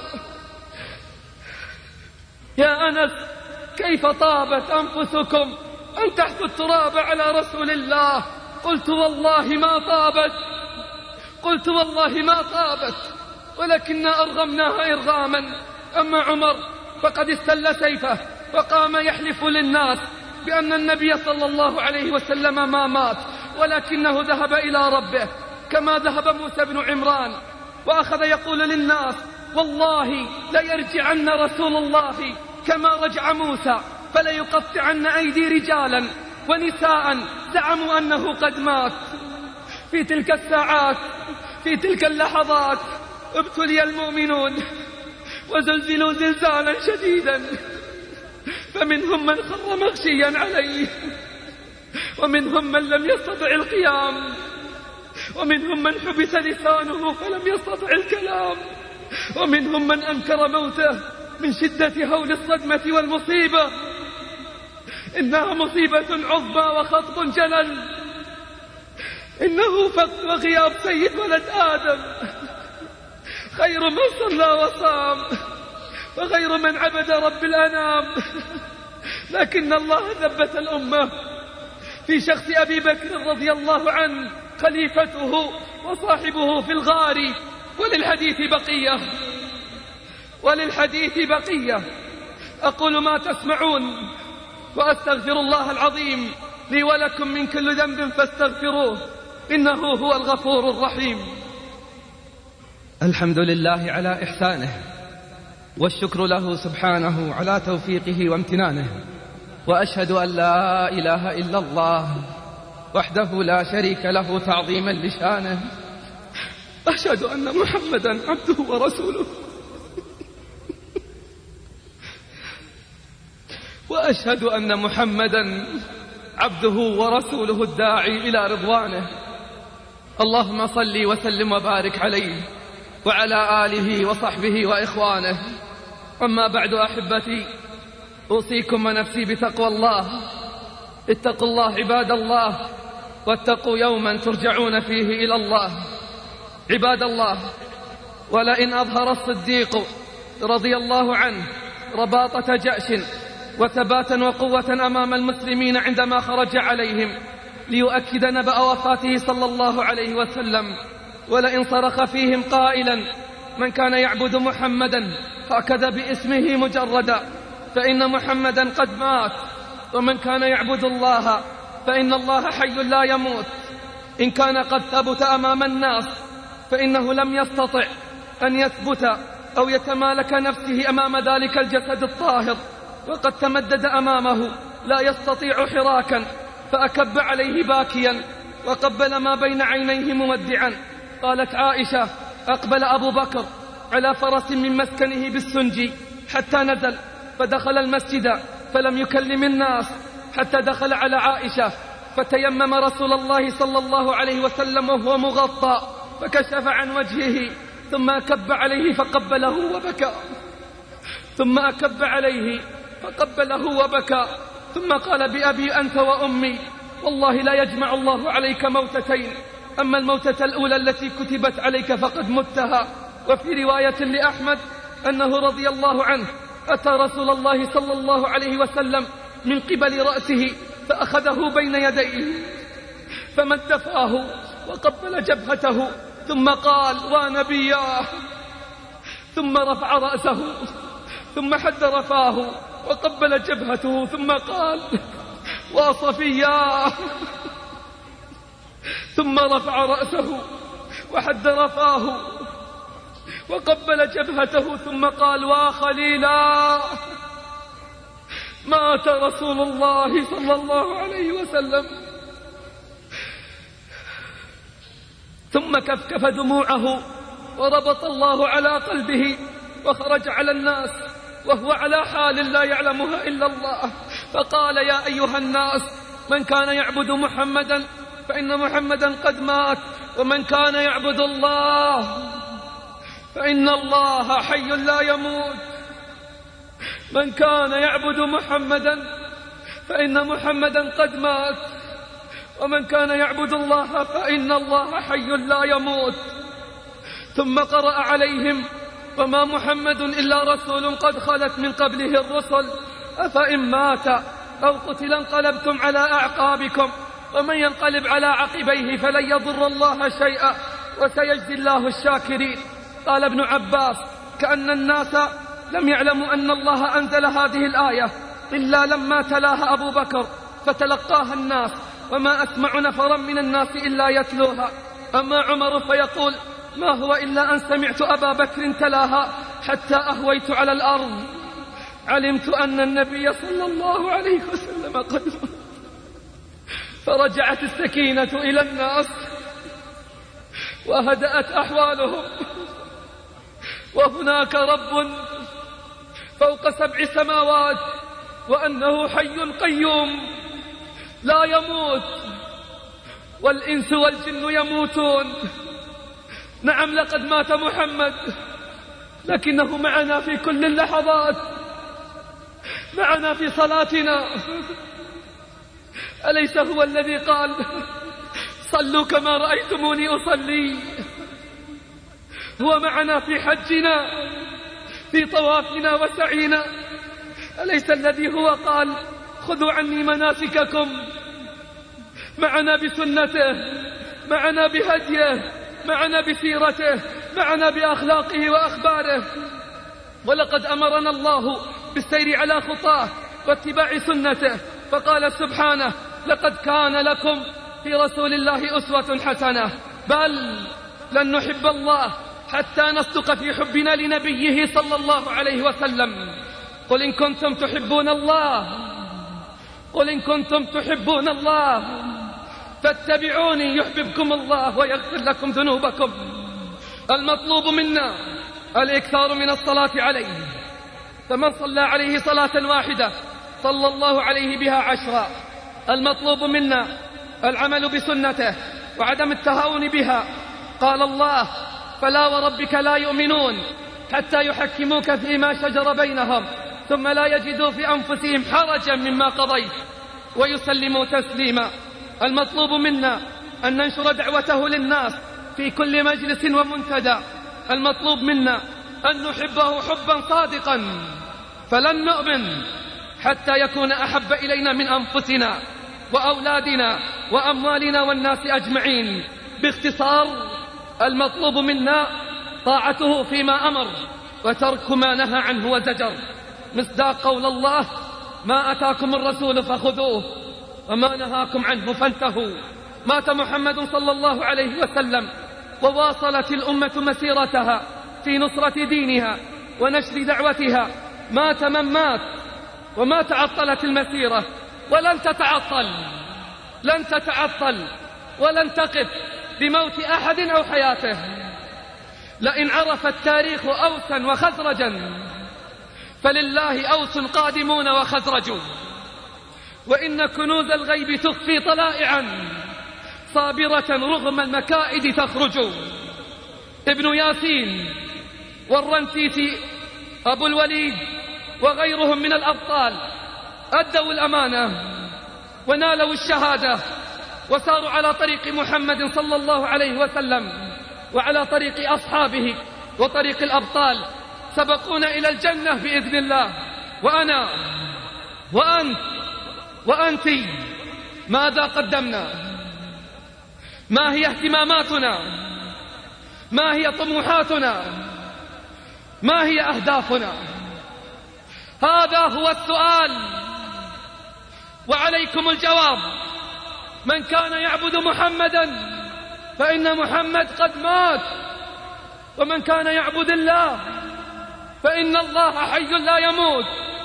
Speaker 2: يا أنس كيف طابت أنفسكم أن تحثوا التراب على رسول الله. قلت والله ما طابت قلت والله ما طابت ولكننا أرغمناها إرغاما. أما عمر فقد استل سيفه وقام يحلف للناس بأن النبي صلى الله عليه وسلم ما مات، ولكنه ذهب إلى ربه كما ذهب موسى بن عمران، وأخذ يقول للناس: والله ليرجعن رسول الله كما رجع موسى، فليقطعن أيدي رجالا ونساء زعموا أنه قد مات. في تلك الساعات في تلك اللحظات ابتلي المؤمنون وزلزلوا زلزالا شديدا، فمنهم من خر مغشيا عليه، ومنهم من لم يستطع القيام، ومنهم من حبس لسانه فلم يستطع الكلام، ومنهم من أنكر موته من شدة هول الصدمة والمصيبة. إنها مصيبة عظمى وخطب جلل، إنه فقد وغياب سيد ولد آدم، خير من صلى وصام وخير من عبد رب الأنام. لكن الله ثبت الأمة في شخص أبي بكر رضي الله عنه خليفته وصاحبه في الغار. وللحديث بقية وللحديث بقية أقول ما تسمعون وأستغفر الله العظيم لي ولكم من كل ذنب فاستغفروه إنه هو الغفور الرحيم. الحمد لله على إحسانه، والشكر له سبحانه على توفيقه وامتنانه، وأشهد أن لا إله إلا الله وحده لا شريك له تعظيما لشانه، أشهد أن محمدا عبده ورسوله، وأشهد أن محمدا عبده ورسوله الداعي إلى رضوانه. اللهم صل وسلم وبارك عليه وعلى آله وصحبه وإخوانه. أما بعد أحبتي، أوصيكم ونفسي بتقوى الله. اتقوا الله عباد الله، واتقوا يوما ترجعون فيه إلى الله. عباد الله، ولئن أظهر الصديق رضي الله عنه رباطة جأش وثباتا وقوة أمام المسلمين عندما خرج عليهم ليؤكد نبأ وفاته صلى الله عليه وسلم، ولئن صرخ فيهم قائلا: من كان يعبد محمدا هكذا باسمه مجردا فإن محمدا قد مات، ومن كان يعبد الله فإن الله حي لا يموت. إن كان قد ثبت أمام الناس فإنه لم يستطع أن يثبت أو يتمالك نفسه أمام ذلك الجسد الطاهر وقد تمدد أمامه لا يستطيع حراكا، فأكب عليه باكيا وقبل ما بين عينيه مودعا. قالت عائشة: أقبل أبو بكر على فرس من مسكنه بالسنجي حتى نزل، فدخل المسجد فلم يكلم الناس حتى دخل على عائشة، فتيمم رسول الله صلى الله عليه وسلم وهو مغطى، فكشف عن وجهه، ثم أكب عليه فقبله وبكى، ثم أكب عليه فقبله وبكى، ثم قال: بأبي أنت وأمي والله لا يجمع الله عليك موتتين، أما الموتة الأولى التي كتبت عليك فقد متها. وفي رواية لأحمد أنه رضي الله عنه أتى رسول الله صلى الله عليه وسلم من قبل رأسه فأخذه بين يديه فمد فاه وقبل جبهته، ثم قال: ونبياه، ثم رفع رأسه ثم حد فاه وقبل جبهته، ثم قال: وصفياه، ثم رفع رأسه وحد رفاه وقبل جبهته، ثم قال: وخليلا. مات رسول الله صلى الله عليه وسلم. ثم كفكف دموعه وربط الله على قلبه وخرج على الناس وهو على حال لا يعلمها إلا الله، فقال: يا أيها الناس، من كان يعبد محمدا فإن محمدا قد مات، ومن كان يعبد الله فإن الله حي لا يموت. من كان يعبد محمدا فإن محمدا قد مات، ومن كان يعبد الله فإن الله حي لا يموت. ثم قرأ عليهم: وما محمد إلا رسول قد خلت من قبله الرسل، أفإن مات أو قتل انقلبتم على أعقابكم، ومن ينقلب على عقبيه فلن يضر الله شيئا وسيجزي الله الشاكرين. قال ابن عباس: كأن الناس لم يعلموا أن الله أنزل هذه الآية إلا لما تلاها أبو بكر فتلقاها الناس، وما أسمع نفرا من الناس إلا يتلوها. أما عمر فيقول: ما هو إلا أن سمعت أبا بكر تلاها حتى أهويت على الأرض، علمت أن النبي صلى الله عليه وسلم قد مات. فرجعت السكينة إلى الناس وهدأت أحوالهم، وهناك رب فوق سبع سماوات، وأنه حي قيوم لا يموت، والإنس والجن يموتون. نعم، لقد مات محمد، لكنه معنا في كل اللحظات، معنا في صلاتنا. أليس هو الذي قال: صلوا كما رأيتموني أصلي؟ هو معنا في حجنا، في طوافنا وسعينا. أليس الذي هو قال: خذوا عني مناسككم؟ معنا بسنته، معنا بهديه، معنا بسيرته، معنا بأخلاقه وأخباره. ولقد أمرنا الله بالسير على خطاه واتباع سنته، فقال سبحانه: لقد كان لكم في رسول الله أسوة حسنة، بل لن نحب الله حتى نصدق في حبنا لنبيه صلى الله عليه وسلم. قل إن كنتم تحبون الله قل إن كنتم تحبون الله فاتبعوني يحببكم الله ويغفر لكم ذنوبكم. المطلوب منا الإكثار من الصلاة عليه، فمن صلى عليه صلاة واحدة صلى الله عليه بها عشرا. المطلوب منا العمل بسنته وعدم التهاون بها. قال الله: فلا وربك لا يؤمنون حتى يحكموك فيما شجر بينهم ثم لا يجدوا في أنفسهم حرجا مما قضيت ويسلموا تسليما. المطلوب منا أن ننشر دعوته للناس في كل مجلس ومنتدى. المطلوب منا أن نحبه حبا صادقا، فلن نؤمن حتى يكون أحب إلينا من أنفسنا وأولادنا وأموالنا والناس أجمعين. باختصار، المطلوب منا طاعته فيما أمر وترك ما نهى عنه وزجر، مصداق قول الله: ما أتاكم الرسول فخذوه وما نهاكم عنه فانتهوا. مات محمد صلى الله عليه وسلم، وواصلت الأمة مسيرتها في نصرة دينها ونشر دعوتها. مات من مات، وما تعطلت المسيرة ولن تتعطل، لن تتعطل ولن تقف بموت أحد أو حياته. لئن عرف التاريخ أوسا وخزرجا فلله أوس قادمون وخزرج، وإن كنوز الغيب تخفي طلائعا صابرة رغم المكائد تخرج. ابن ياسين والرنتيسي أبو الوليد وغيرهم من الأبطال أدوا الأمانة ونالوا الشهادة وساروا على طريق محمد صلى الله عليه وسلم وعلى طريق أصحابه وطريق الأبطال، سبقونا إلى الجنة بإذن الله. وأنا وأنت وأنت ماذا قدمنا؟ ما هي اهتماماتنا؟ ما هي طموحاتنا؟ ما هي أهدافنا؟ هذا هو السؤال وعليكم الجواب. من كان يعبد محمدا فإن محمد قد مات، ومن كان يعبد الله فإن الله حي لا يموت.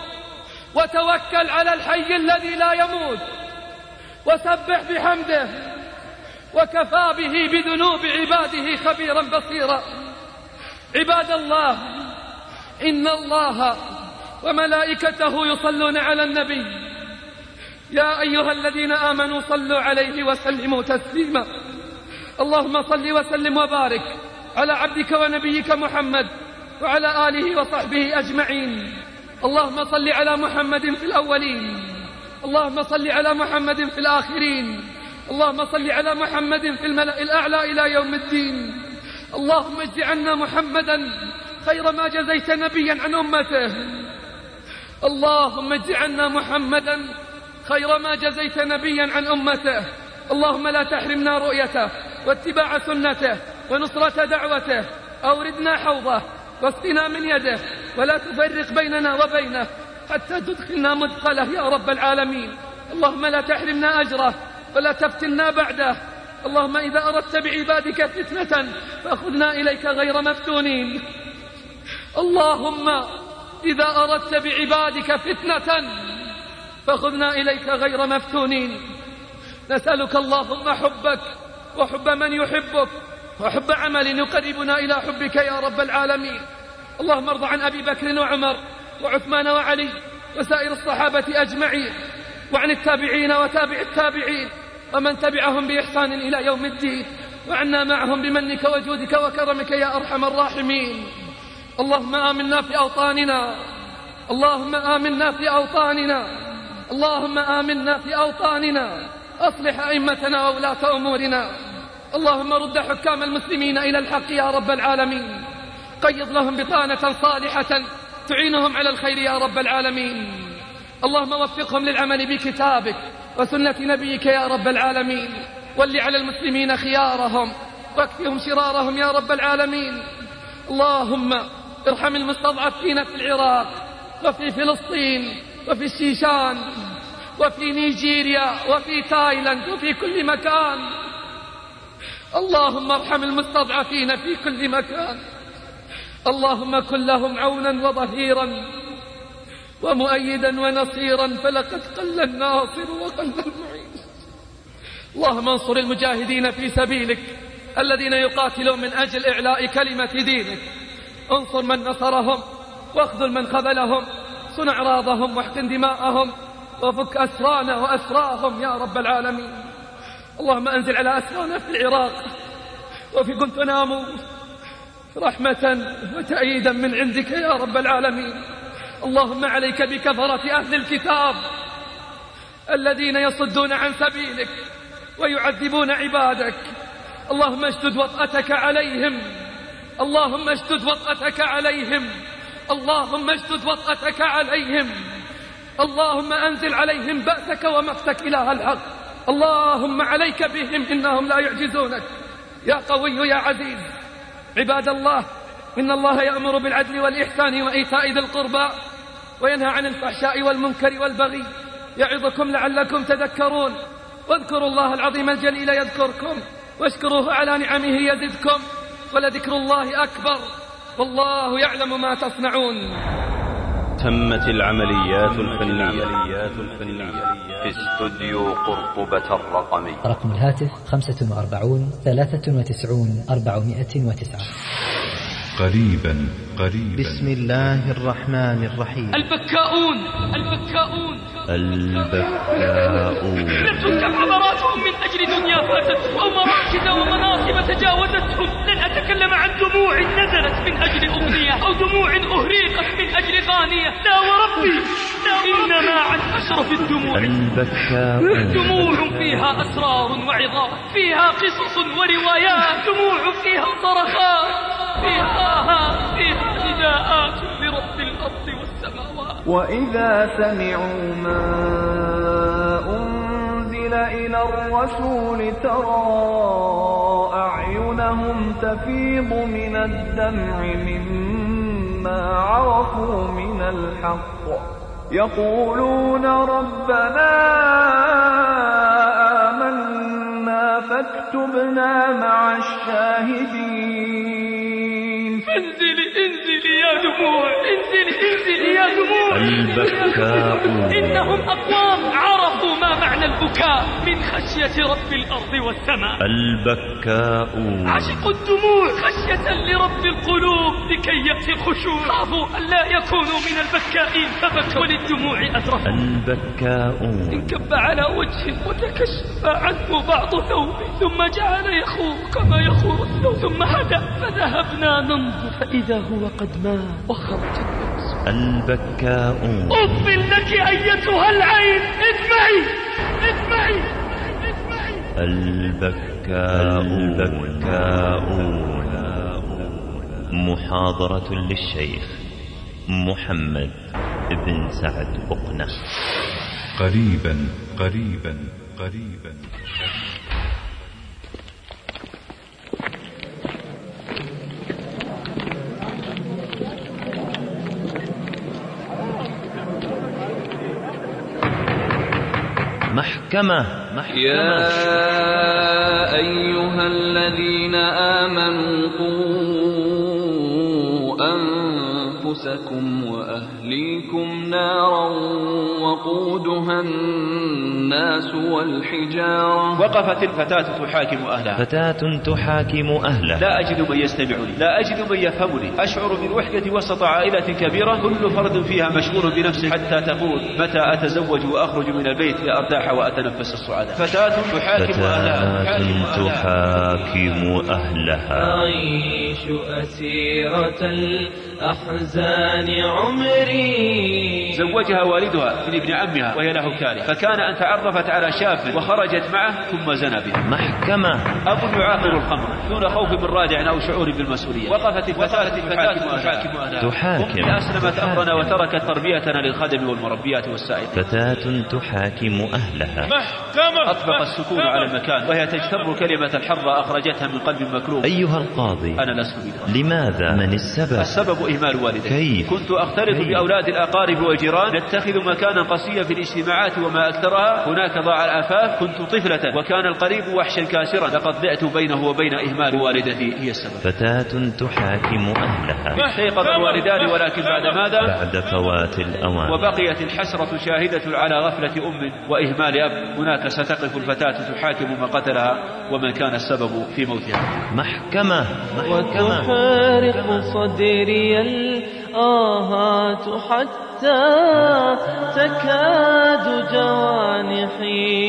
Speaker 2: وتوكل على الحي الذي لا يموت وسبح بحمده وكفى به بذنوب عباده خبيرا بصيرا. عباد الله، إن الله وملائكته يصلون على النبي، يا أيها الذين آمنوا صلوا عليه وسلموا تسليما. اللهم صل وسلم وبارك على عبدك ونبيك محمد وعلى آله وصحبه أجمعين. اللهم صل على محمد في الأولين، اللهم صل على محمد في الآخرين، اللهم صل على محمد في الملأ الأعلى إلى يوم الدين. اللهم اجعلنا محمدا خير ما جزيت نبيا عن أمته. اللهم اجعلنا محمدا خير ما جزيت نبيا عن أمته. اللهم لا تحرمنا رؤيته واتباع سنته ونصرة دعوته. أوردنا حوضه واسقنا من يده ولا تفرق بيننا وبينه حتى تدخلنا مدخله يا رب العالمين. اللهم لا تحرمنا أجره ولا تفتنا بعده. اللهم إذا أردت بعبادك فتنة فأخذنا إليك غير مفتونين. اللهم إذا أردت بعبادك فتنة فأخذنا إليك غير مفتونين. نسألك اللهم حبك وحب من يحبك وحب عمل يقربنا إلى حبك يا رب العالمين. اللهم ارض عن أبي بكر وعمر وعثمان وعلي وسائر الصحابة أجمعين، وعن التابعين وتابع التابعين ومن تبعهم بإحسان إلى يوم الدين، وعنا معهم بمنك وجودك وكرمك يا أرحم الراحمين. اللهم آمنا في أوطاننا، اللهم آمنا في أوطاننا، اللهم آمنا في أوطاننا. أصلح أئمتنا وولاة أمورنا. اللهم رد حكام المسلمين إلى الحق يا رب العالمين. قيض لهم بطانة صالحة تعينهم على الخير يا رب العالمين. اللهم وفقهم للعمل بكتابك وسنة نبيك يا رب العالمين. ول على المسلمين خيارهم واكفهم شرارهم يا رب العالمين. اللهم ارحم المستضعفين في العراق وفي فلسطين وفي الشيشان وفي نيجيريا وفي تايلاند وفي كل مكان. اللهم ارحم المستضعفين في كل مكان. اللهم كن لهم عونا وظهيرا ومؤيدا ونصيرا، فلقد قل الناصر وقل المعين. اللهم انصر المجاهدين في سبيلك الذين يقاتلون من أجل إعلاء كلمة دينك. انصر من نصرهم واخذل من خذلهم، صن أعراضهم واحقن دماءهم وفك أسرانا وأسراهم يا رب العالمين. اللهم أنزل على أسرانا في العراق وفي غوانتنامو رحمة وتأييدا من عندك يا رب العالمين. اللهم عليك بكفرة أهل الكتاب الذين يصدون عن سبيلك ويعذبون عبادك. اللهم اشدد وطأتك عليهم، اللهم اشدد وطأتك عليهم، اللهم اشدد وطأتك عليهم. اللهم أنزل عليهم بأسك ومقتك إله الحق. اللهم عليك بهم إنهم لا يعجزونك يا قوي يا عزيز. عباد الله، إن الله يأمر بالعدل والإحسان وإيتاء ذي القربى وينهى عن الفحشاء والمنكر والبغي، يعظكم لعلكم تذكرون. واذكروا الله العظيم الجليل يذكركم، واشكروه على نعمه يزدكم، ولذكر الله أكبر والله يعلم ما تصنعون.
Speaker 3: تمت العمليات الفنية في استوديو قرطبة الرقمي.
Speaker 6: رقم الهاتف خمسة وأربعون ثلاثة وتسعون أربعمائة وتسعة.
Speaker 1: قريبا قريبا.
Speaker 7: بسم الله الرحمن الرحيم.
Speaker 2: البكاؤون البكاؤون
Speaker 3: البكاؤون
Speaker 2: لم تنكح عبراتهم من أجل دنيا فاتتهم أو مراكز ومناصب تجاوزتهم. لن أتكلم عن دموع نزلت من أجل أغنية أو دموع أهريقت من أجل غانية. لا وربي، إنما عن أشرف الدموع.
Speaker 3: البكاؤون
Speaker 2: دموع فيها أسرار وعظات، فيها قصص وروايات، دموع فيها صرخات، فيها فيها نداءات لرب الأرض والسماوات.
Speaker 4: وإذا سمعوا ما أنزل إلى الرسول ترى أعينهم تفيض من الدمع مما عرفوا من الحق يقولون ربنا آمنا فاكتبنا مع الشاهدين.
Speaker 2: انزلي انزلي يا دموع، انزلي انزلي يا دموع.
Speaker 3: البكاؤون
Speaker 2: إنهم أقوام عرفوا ما معنى البكاء من خشية رب الأرض والسماء.
Speaker 3: البكاؤون
Speaker 2: عشقوا الدموع خشية لرب القلوب لكي يأتي الخشوع. خافوا أن لا يكونوا من البكائين فبكوا للدموع أدركوا.
Speaker 3: البكاؤون
Speaker 2: انكب على وجهه وتكشف عنه بعض ثوبه ثم جعل يخور كما يخور الثوب ثم هدأ فذهبنا ننظر فإذا هو قد مات وخرج النفس.
Speaker 3: البكاؤون
Speaker 2: أقبل لك أيتها العين، اسمعي اسمعي اسمعي.
Speaker 3: البكاؤون البكاؤون محاضرة للشيخ محمد بن سعد بقنة.
Speaker 1: قريبا قريبا قريبا.
Speaker 3: محكمة محكمة.
Speaker 4: يا أيها الذين آمنوا قوا أنفسكم وأهليكم نارا وقودها الناس والحجارة.
Speaker 8: وقفت الفتاة تحاكم أهلها.
Speaker 3: فتاة تحاكم أهلها.
Speaker 8: لا أجد من يستمعني، لا أجد من يفهمني، أشعر بالوحدة وسط عائلة كبيرة كل فرد فيها مشغول بنفسه حتى تقول متى أتزوج وأخرج من البيت لأرتاح وأتنفس السعادة. فتاة تحاكم أهلها.
Speaker 3: تحاكم أهلها.
Speaker 9: أعيش أسيرة الأحزان عمري.
Speaker 8: زوجها والدها من ابن عمها وهي له كاره، فكان أن تعرفت على شاب وخرجت معه ثم زنى بها.
Speaker 3: محكمة.
Speaker 8: أب يعاقر الخمر دون خوف من رادع أو شعور بالمسؤولية. وقفت الفتاة تحاكم أهلها.
Speaker 3: تحاكم.
Speaker 8: أسلمت أمرنا وتركت تربيتنا للخدم والمربيات والسائل.
Speaker 3: فتاة تحاكم أهلها.
Speaker 8: محكمة. أطبق السكون على المكان وهي تجتر كلمة الحرة أخرجتها من قلب مكروه.
Speaker 3: أيها القاضي،
Speaker 8: أنا لست بها.
Speaker 3: لماذا؟ من السبب؟
Speaker 8: السبب إهمال والدي.
Speaker 3: كيف؟
Speaker 8: كنت أختلط
Speaker 3: كيف؟
Speaker 8: بأولاد الأقارب والجيران، نتخذ مكانا قصيا في الاجتماعات وما أكثرها. هناك ضاع العفاف. كنت طفلة وكان القريب وحشا كاسرا، لقد ضعت بينه وبين إهمال والدتي هي السبب.
Speaker 3: فتاة تحاكم أهلها.
Speaker 8: استيقظ الوالدان ولكن بعد ماذا؟
Speaker 3: بعد فوات الأوان.
Speaker 8: وبقيت الحسرة شاهدة على غفلة أم وإهمال أب. هناك ستقف الفتاة تحاكم من قتلها ومن كان السبب في موتها.
Speaker 3: محكمة. محكمة.
Speaker 9: وتفارق صدري الآهات حتى تكاد جوانحي.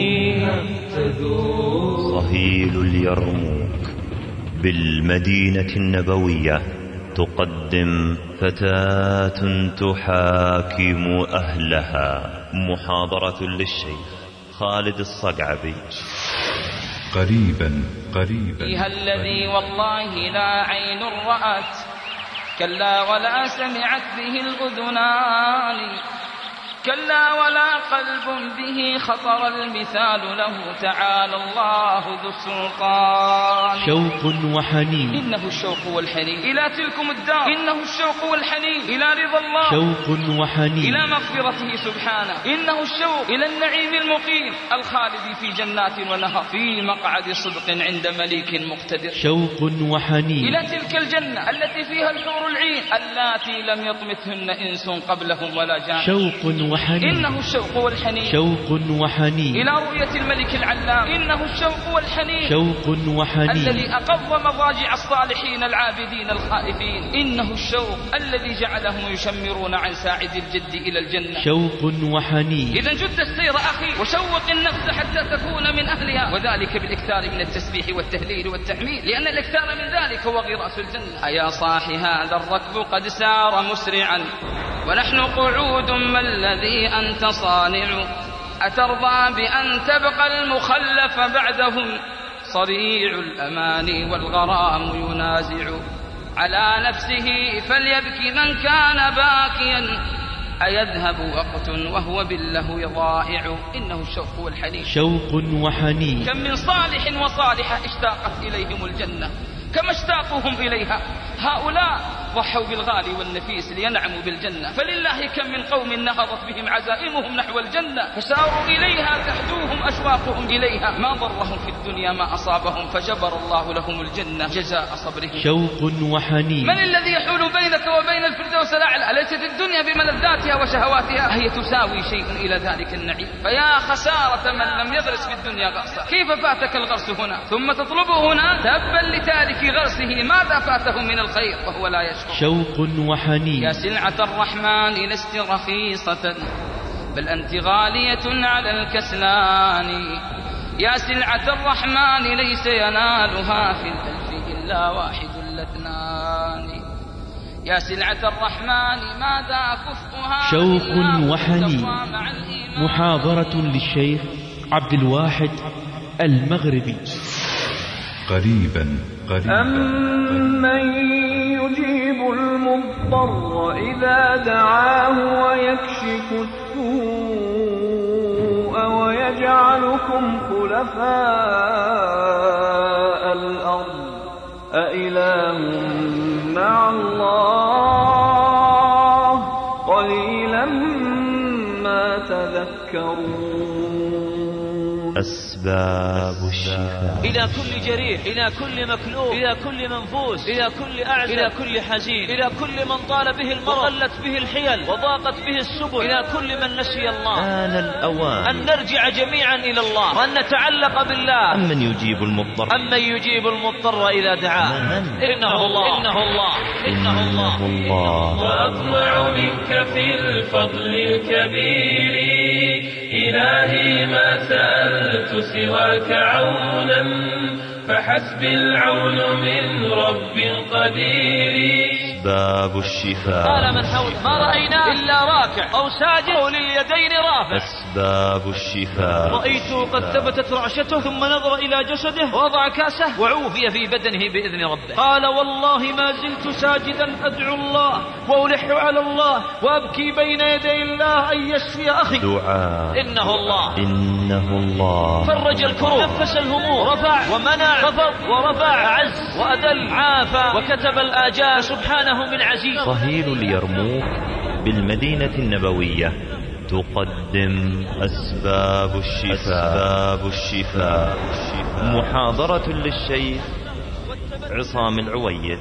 Speaker 3: صهيل اليرموك بالمدينة النبوية تقدم فتاة تحاكم أهلها. محاضرة للشيخ خالد الصقعبي.
Speaker 1: قريبا قريبا.
Speaker 10: فيها الذي والله لا عين رأت كلا ولا سمعت به الأذنان كلا ولا قلب به خطر المثال له تعالى الله ذو السلطان.
Speaker 11: شوق وحنين
Speaker 10: إنه الشوق والحنين إلى تلكم الدار، إنه الشوق والحنين إلى رضا الله،
Speaker 11: شوق وحنين
Speaker 10: إلى مغفرته سبحانه، إنه الشوق إلى النعيم المقيم الخالد في جنات ونهر في مقعد صدق عند مليك مقتدر.
Speaker 11: شوق وحنين
Speaker 10: إلى تلك الجنة التي فيها الحور العين اللاتي لم يطمثهن إنس قبلهم ولا جان.
Speaker 11: شوق وحنين
Speaker 10: إنه الشوق والحنين
Speaker 11: شوق وحنين
Speaker 10: إلى رؤية الملك العلام. إنه الشوق والحنين
Speaker 11: شوق وحنين
Speaker 10: الذي أقض مضاجع الصالحين العابدين الخائفين. إنه الشوق الذي جعلهم يشمرون عن ساعد الجد إلى الجنة.
Speaker 11: شوق وحنين.
Speaker 10: إذا جد السير أخي وشوق النفس حتى تكون من أهلها، وذلك بالإكثار من التسبيح والتهليل والتحميد، لأن الإكثار من ذلك هو غراس الجنة. أيا صاحي هذا الركب قد سار مسرعا ونحن قعود، ما الذي أنت صانع؟ أترضى بأن تبقى المخلف بعدهم؟ صريع الأماني والغرام ينازع على نفسه، فليبكي من كان باكيا. أيذهب وقت وهو بالله ضائع؟ إنه الشوق والحنين.
Speaker 11: شوق وحنين.
Speaker 10: كم من صالح وصالحة اشتاقت إليهم الجنة كما اشتاقهم إليها. هؤلاء ضحوا بالغالي والنفيس لينعموا بالجنة، فلله كم من قوم نهضت بهم عزائمهم نحو الجنة فساروا إليها تحدوهم أشواقهم إليها. ما ضرهم في الدنيا ما أصابهم فجبر الله لهم الجنة جزاء صبرهم.
Speaker 11: شوق وحنين.
Speaker 10: من الذي يحول بينك وبين الفردوس الأعلى؟ أليست الدنيا بملذاتها وشهواتها هي تساوي شيء إلى ذلك النعيم؟ فيا خسارة من لم يغرس في الدنيا غرسا. كيف فاتك الغرس هنا ثم تطلبه هنا؟ تبا لتارك غرسه ماذا فاته من الخير وهو لا يشكر.
Speaker 11: شوق وحنين.
Speaker 10: يا سلعة الرحمن لست رخيصة بل أنت غالية على الكسلان. يا سلعة الرحمن ليس ينالها في الألف إلا واحد الاثنان. يا سلعة الرحمن ماذا كفؤها؟
Speaker 11: شوق وحنين. محاضرة للشيخ عبد الواحد المغربي.
Speaker 1: قريبا قريبا.
Speaker 9: أمن يجيب المضطر إذا دعاه ويكشف السوء ويجعلكم خلفاء الأرض أإله مع الله قليلا ما تذكرون.
Speaker 3: أسباب الشفاء.
Speaker 8: إلى كل جريح، إلى كل مكلوب، إلى كل منفوس، إلى كل أعزل، إلى كل حزين، إلى كل من طال به المرض وقلت به الحيل وضاقت به السبل، إلى كل من نسي الله.
Speaker 3: آن الأوان
Speaker 8: أن نرجع جميعا إلى الله وأن نتعلق بالله.
Speaker 3: أمن يجيب المضطر
Speaker 8: أمن يجيب المضطر إذا دعاه. إنه الله إنه الله إنه الله,
Speaker 3: الله.
Speaker 9: وأطمع منك في الفضل الكبير إلهي ما سألت سواك عونا فحسبي العون من رب قدير.
Speaker 3: أسباب الشفاء.
Speaker 8: قال من حول ما رأينا إلا راكع أو ساجد أو لليدين رافع.
Speaker 3: أسباب الشفاء.
Speaker 8: رأيته قد ثبتت رعشته ثم نظر إلى جسده ووضع كاسه وعوفي في بدنه بإذن ربه. قال والله ما زلت ساجدا أدعو الله وألح على الله وأبكي بين يدي الله أن يشفي أخي.
Speaker 3: دعاء.
Speaker 8: إنه الله
Speaker 3: إنه الله.
Speaker 8: فرج الكروب نفس الهموم رفع ومنع خفض ورفع عز وأدل عافى وكتب الآجال سبحانه من عزيز.
Speaker 3: صهيل اليرموك بالمدينة النبوية تقدم أسباب الشفاء. أسباب الشفاء. محاضرة للشيخ عصام العويد.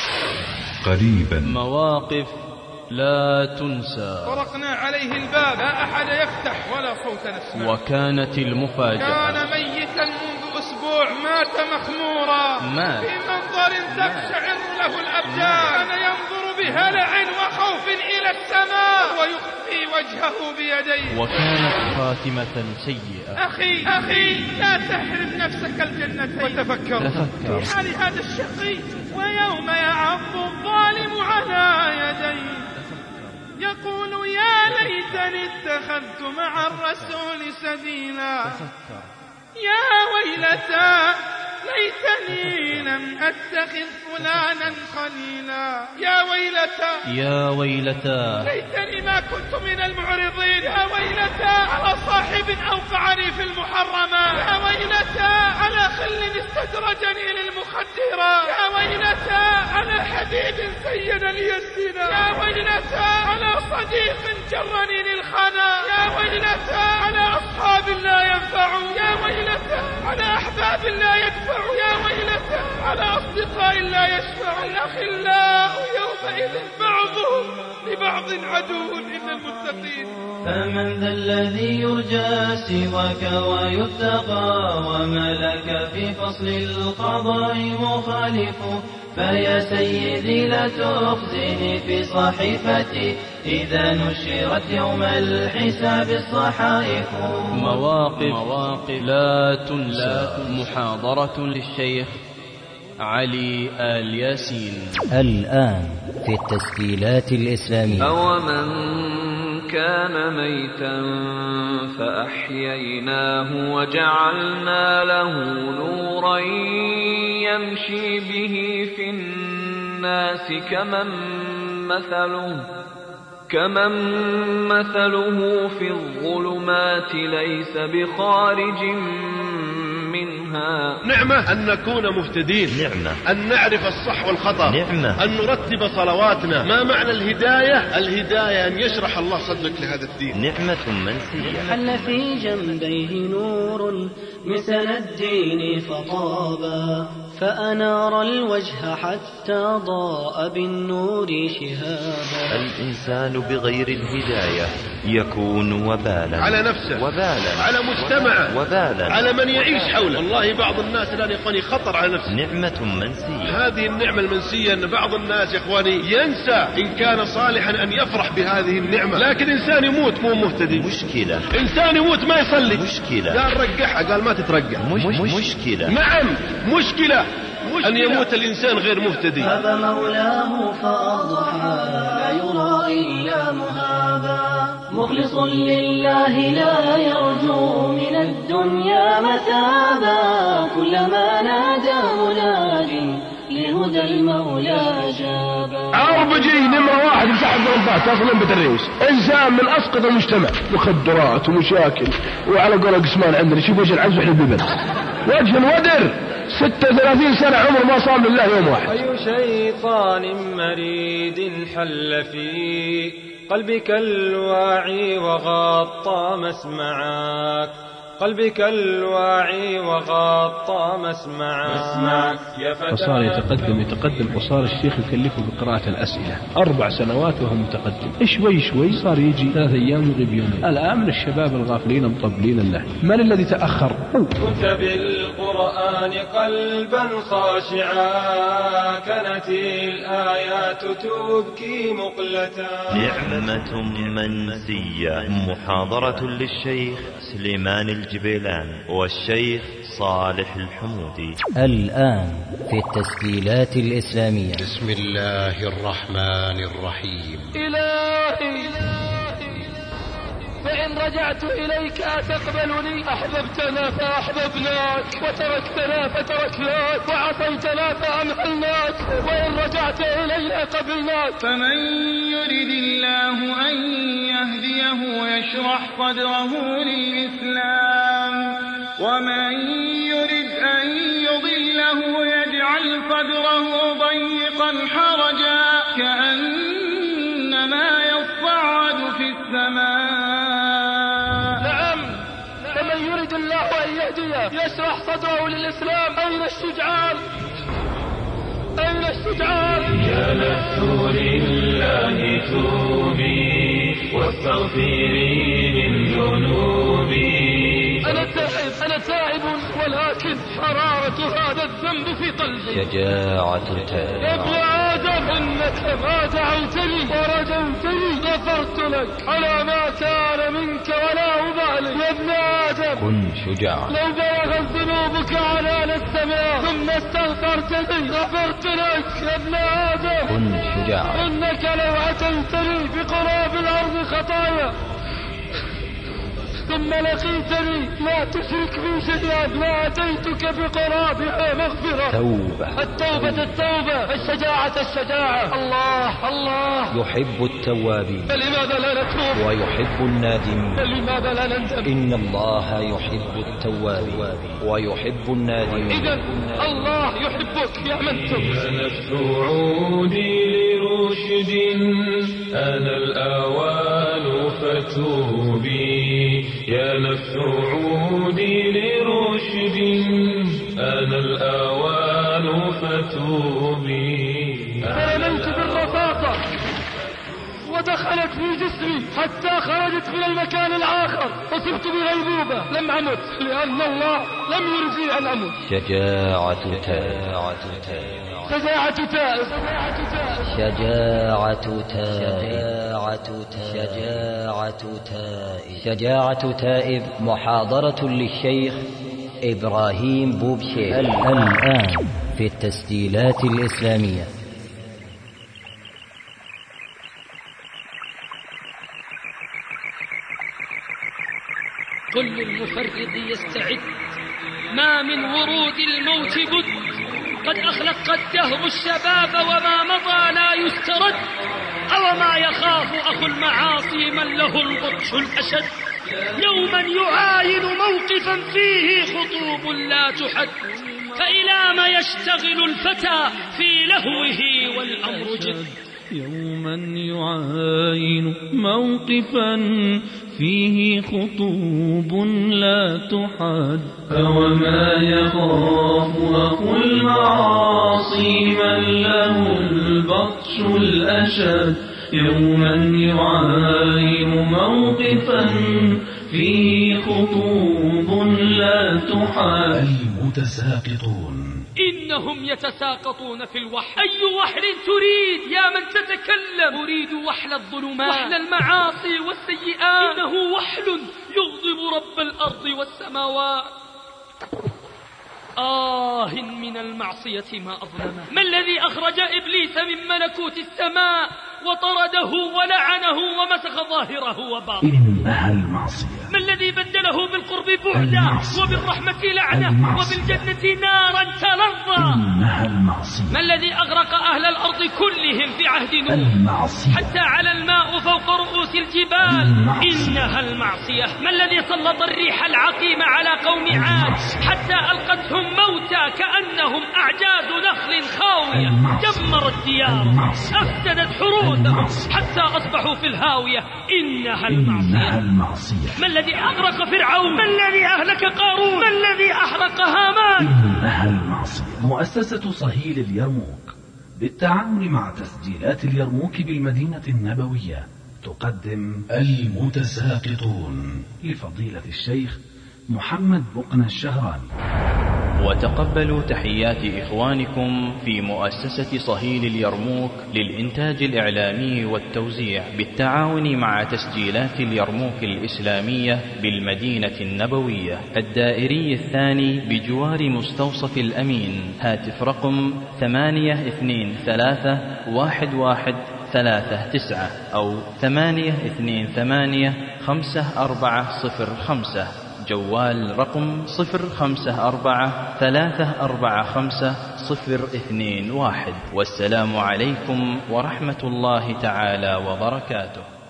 Speaker 1: قريبا.
Speaker 12: مواقف لا تنسى.
Speaker 13: طرقنا عليه الباب لا أحد يفتح ولا صوت نسمع.
Speaker 12: وكانت المفاجأة
Speaker 13: كان ميتا منذ أسبوع مات مخمورا
Speaker 12: مات
Speaker 13: في منظر تقشعر له الأبدان. كان ينظر بهلع وخوف إلى السماء ويخفي وجهه بيديه.
Speaker 12: وكانت خاتمة سيئة.
Speaker 13: أخي أخي لا تحرم نفسك الجنتين وتفكر
Speaker 12: تفكر
Speaker 13: في حال هذا الشقي ويوم يعض الظالم على يديه يقول يا ليتني اتخذت مع الرسول سبيلا. يا ويلتى ليتني لم أتخذ فلانا خليلا. يا ويلتى
Speaker 12: يا ويلتى
Speaker 13: ليتني ما كنت من المعرضين. يا ويلتى على صاحب أوقعني في المحرمات. يا ويلتى على خل استدرجني للمخدرات. يا ويلتى على حبيب زين لي الزنا. يا ويلتى على صديق جرني للخنا. يا ويلتى على أصحاب لا ينفعون. يا ويلتى على أحباب لا يدفعون. يا ويلتى على أصدقاء لا يشفعون. الأخلاء يومئذ بعضهم لبعض عدو إلا المتقين.
Speaker 14: فمن ذا الذي يرجى سواك ويتقى وما لك في فصل القضاء مخالف. فيا سيدي لا تخزني في صحيفتي إذا نشرت يوم الحساب الصحائف.
Speaker 12: مواقف, مواقف لا تنسى. محاضرة للشيخ علي آل ياسين
Speaker 15: الآن في التسجيلات الإسلامية.
Speaker 4: أومن كان ميتا فأحييناه وجعلنا له نورا يمشي به في الناس كمن مثله كمن مثله في الظلمات ليس بخارج منها.
Speaker 16: نعمة أن نكون مهتدين،
Speaker 3: نعمة
Speaker 16: أن نعرف الصح والخطأ،
Speaker 3: نعمة
Speaker 16: أن نرتب صلواتنا. ما معنى الهداية؟ الهداية أن يشرح الله صدرك لهذا الدين.
Speaker 3: نعمة منسية.
Speaker 14: حل في جنبيه نور مثل الدين فطابا فأنار الوجه حتى ضاء بالنور شهابا.
Speaker 3: الإنسان بغير الهداية يكون وبالا
Speaker 16: على نفسه،
Speaker 3: وبالا
Speaker 16: على مجتمعه،
Speaker 3: وبالا
Speaker 16: على من يعيش حوله. والله بعض الناس الآن يا إخواني خطر على نفسه.
Speaker 3: نعمة منسية.
Speaker 16: هذه النعمة المنسية أن بعض الناس يا إخواني ينسى إن كان صالحا أن يفرح بهذه النعمة. لكن إنسان يموت مو مهتدي
Speaker 3: مشكلة.
Speaker 16: إنسان يموت ما يصلي
Speaker 3: مشكلة.
Speaker 16: قال رجحها، قال ما تترجح
Speaker 3: مش مش مشكلة.
Speaker 16: نعم مشكلة. مشكلة أن يموت الإنسان غير مهتدي.
Speaker 14: هب مولاه فأضحى لا يرى إلا مهابا مخلص لله لا يرجو من الدنيا مثابا. كلما نادى مناد لهدى المولى جابا.
Speaker 16: عربجي نمرة واحد مساحة الضربات تصل بتريس. إنسان من أسقط المجتمع، مخدرات ومشاكل، وعلى قول قسمان عندنا شوف وجه العز وإحنا ببن وجه الودر. ستة وثلاثين سنة عمر ما صام لله يوم واحد.
Speaker 17: أي شيطان مريد حل في قلبك الواعي وغطى مسمعك. قلبك الواعي وغطى مسمعك يا فتى.
Speaker 18: فصار يتقدم يتقدم وصار الشيخ يكلفه بقراءة الأسئلة أربع سنوات وهو متقدم. شوي شوي صار يجي ثلاث أيام ويغيب يومين. الآن من الشباب الغافلين مطبلين الله. من الذي تأخر؟
Speaker 17: كنت بالقرآن قلبا خاشعا كانت الآيات تبكي مقلتا.
Speaker 3: نعمة منسية. محاضرة للشيخ سليمان الجبيلان والشيخ صالح الحمودي.
Speaker 15: الآن في التسجيلات الإسلامية.
Speaker 19: بسم الله الرحمن الرحيم.
Speaker 2: إلهي فإن رجعت إليك أتقبلني. أحببتنا فأحببناك وتركتنا فتركناك وعصيتنا فأمهلناك وإن رجعت إلينا قبلناك.
Speaker 13: فمن يرد الله أن يهديه يشرح صدره للإسلام ومن يرد أن يضله يجعل صدره ضيقا حرجا كأنما يصعد في السماء.
Speaker 2: فمن يريد الله أن يهديه يشرح صدره للإسلام. أين الشجعان؟ أين الشجعان؟
Speaker 9: يا نفس لله توبي واستغفري من ذنوبي.
Speaker 2: أنا تائب أنا تائب ولكن حرارة هذا الذنب في قلبي.
Speaker 15: شجاعة التائب.
Speaker 2: يا ابن آدم إنك ما دعوتني ورجوتني غفرت لك على ما كان منك ولا أبالي. يا ابن آدم
Speaker 15: كن شجاعا.
Speaker 2: لو بلغت ذنوبك عنان السماء ثم استغفرتني غفرت لك. يا ابن آدم
Speaker 15: كن شجاعا.
Speaker 2: إنك لو أتيتني بقراب الأرض خطايا ثم لقيتني لا تشرك بي شيئا ما أتيتك بقرابها مغفرة.
Speaker 15: التوبة
Speaker 13: التوبة التوبة، الشجاعة الشجاعة. الله الله.
Speaker 15: يحب التوابين،
Speaker 13: فلماذا لا نتوب؟
Speaker 15: ويحب النادمين،
Speaker 13: فلماذا لا نندم؟
Speaker 15: إن الله يحب التوابين ويحب النادمين.
Speaker 13: إذن الله يحبك يا من تب.
Speaker 17: يا نفس عودي لرشد، أنا الأوان فتوبي. يا نفس عودي لرشد، أنا الأوان فتوبي.
Speaker 13: فنمت بالرفاقة ودخلت في جسمي حتى خرجت من المكان الآخر، وصرت بغيبوبة. لم أمت لأن الله لم يرجي أن أمت.
Speaker 15: شجاعة تائب،
Speaker 13: شجاعة تائب،
Speaker 15: شجاعة تائب، شجاعة تائب، شجاعة تائب. محاضرة للشيخ إبراهيم بوبشير الآن في التسجيلات الإسلامية.
Speaker 10: كل المفرط يستعد، ما من ورود الموت بد. قد أخلق الدهر الشباب وما مضى لا يسترد. أو ما يخاف أخو المعاصي من له البطش الأشد. يوما يعاين موقفا فيه خطوب لا تحد. فإلى ما يشتغل الفتى في لهوه والأمر جد.
Speaker 11: يوما يعاين موقفا فيه خطوب لا تحد.
Speaker 9: فوما يخاف أخو المعاصي من له البطش الأشد. يوما يعاين موقفا فيه خطوب لا تحد.
Speaker 20: المتساقطون
Speaker 10: إنهم يتساقطون في الوحل. أي وحل تريد يا من تتكلم؟ أريد وحل الظلمات، وحل المعاصي والسيئات. إنه وحل يغضب رب الأرض والسماوات. آه من المعصية ما أظلمه. ما الذي أخرج إبليس من ملكوت السماء وطرده ولعنه ومسخ ظاهره وباطنه؟
Speaker 20: إنها المعصية.
Speaker 10: ما الذي بدله بالقرب بعدا وبالرحمة لعنة وبالجنة نارا تلظى؟
Speaker 20: إنها المعصية.
Speaker 10: ما الذي أغرق أهل الأرض كلهم في عهد نوح
Speaker 20: المعصية.
Speaker 10: حتى على الماء فوق رؤوس الجبال؟
Speaker 20: المعصية.
Speaker 10: إنها المعصية. ما الذي سلط الريح العقيم على قوم عاد حتى ألقتهم موتى كأنهم أعجاز نخل خاوية؟ دمرت ديارهم، أفسدت حروثهم حتى أصبحوا في الهاوية. إنها المعصية.
Speaker 20: إنها المعصية.
Speaker 10: ما الذي أغرق فرعون؟ ما الذي أهلك قارون؟ ما الذي أحرق هامان؟
Speaker 20: إنها المعصية. مؤسسة صهيل اليرموك بالتعاون مع تسجيلات اليرموك بالمدينة النبوية تقدم المتساقطون لفضيلة الشيخ محمد بقنا الشهراني.
Speaker 12: وتقبلوا تحيات إخوانكم في مؤسسة صهيل اليرموك للإنتاج الإعلامي والتوزيع بالتعاون مع تسجيلات اليرموك الإسلامية بالمدينة النبوية الدائري الثاني بجوار مستوصف الأمين. هاتف رقم ثمانية اثنين ثلاثة واحد واحد ثلاثة تسعة أو ثمانية اثنين ثمانية خمسة أربعة صفر خمسة. جوال رقم صفر خمسة أربعة ثلاثة أربعة خمسة صفر اثنين واحد. والسلام عليكم ورحمة الله تعالى وبركاته.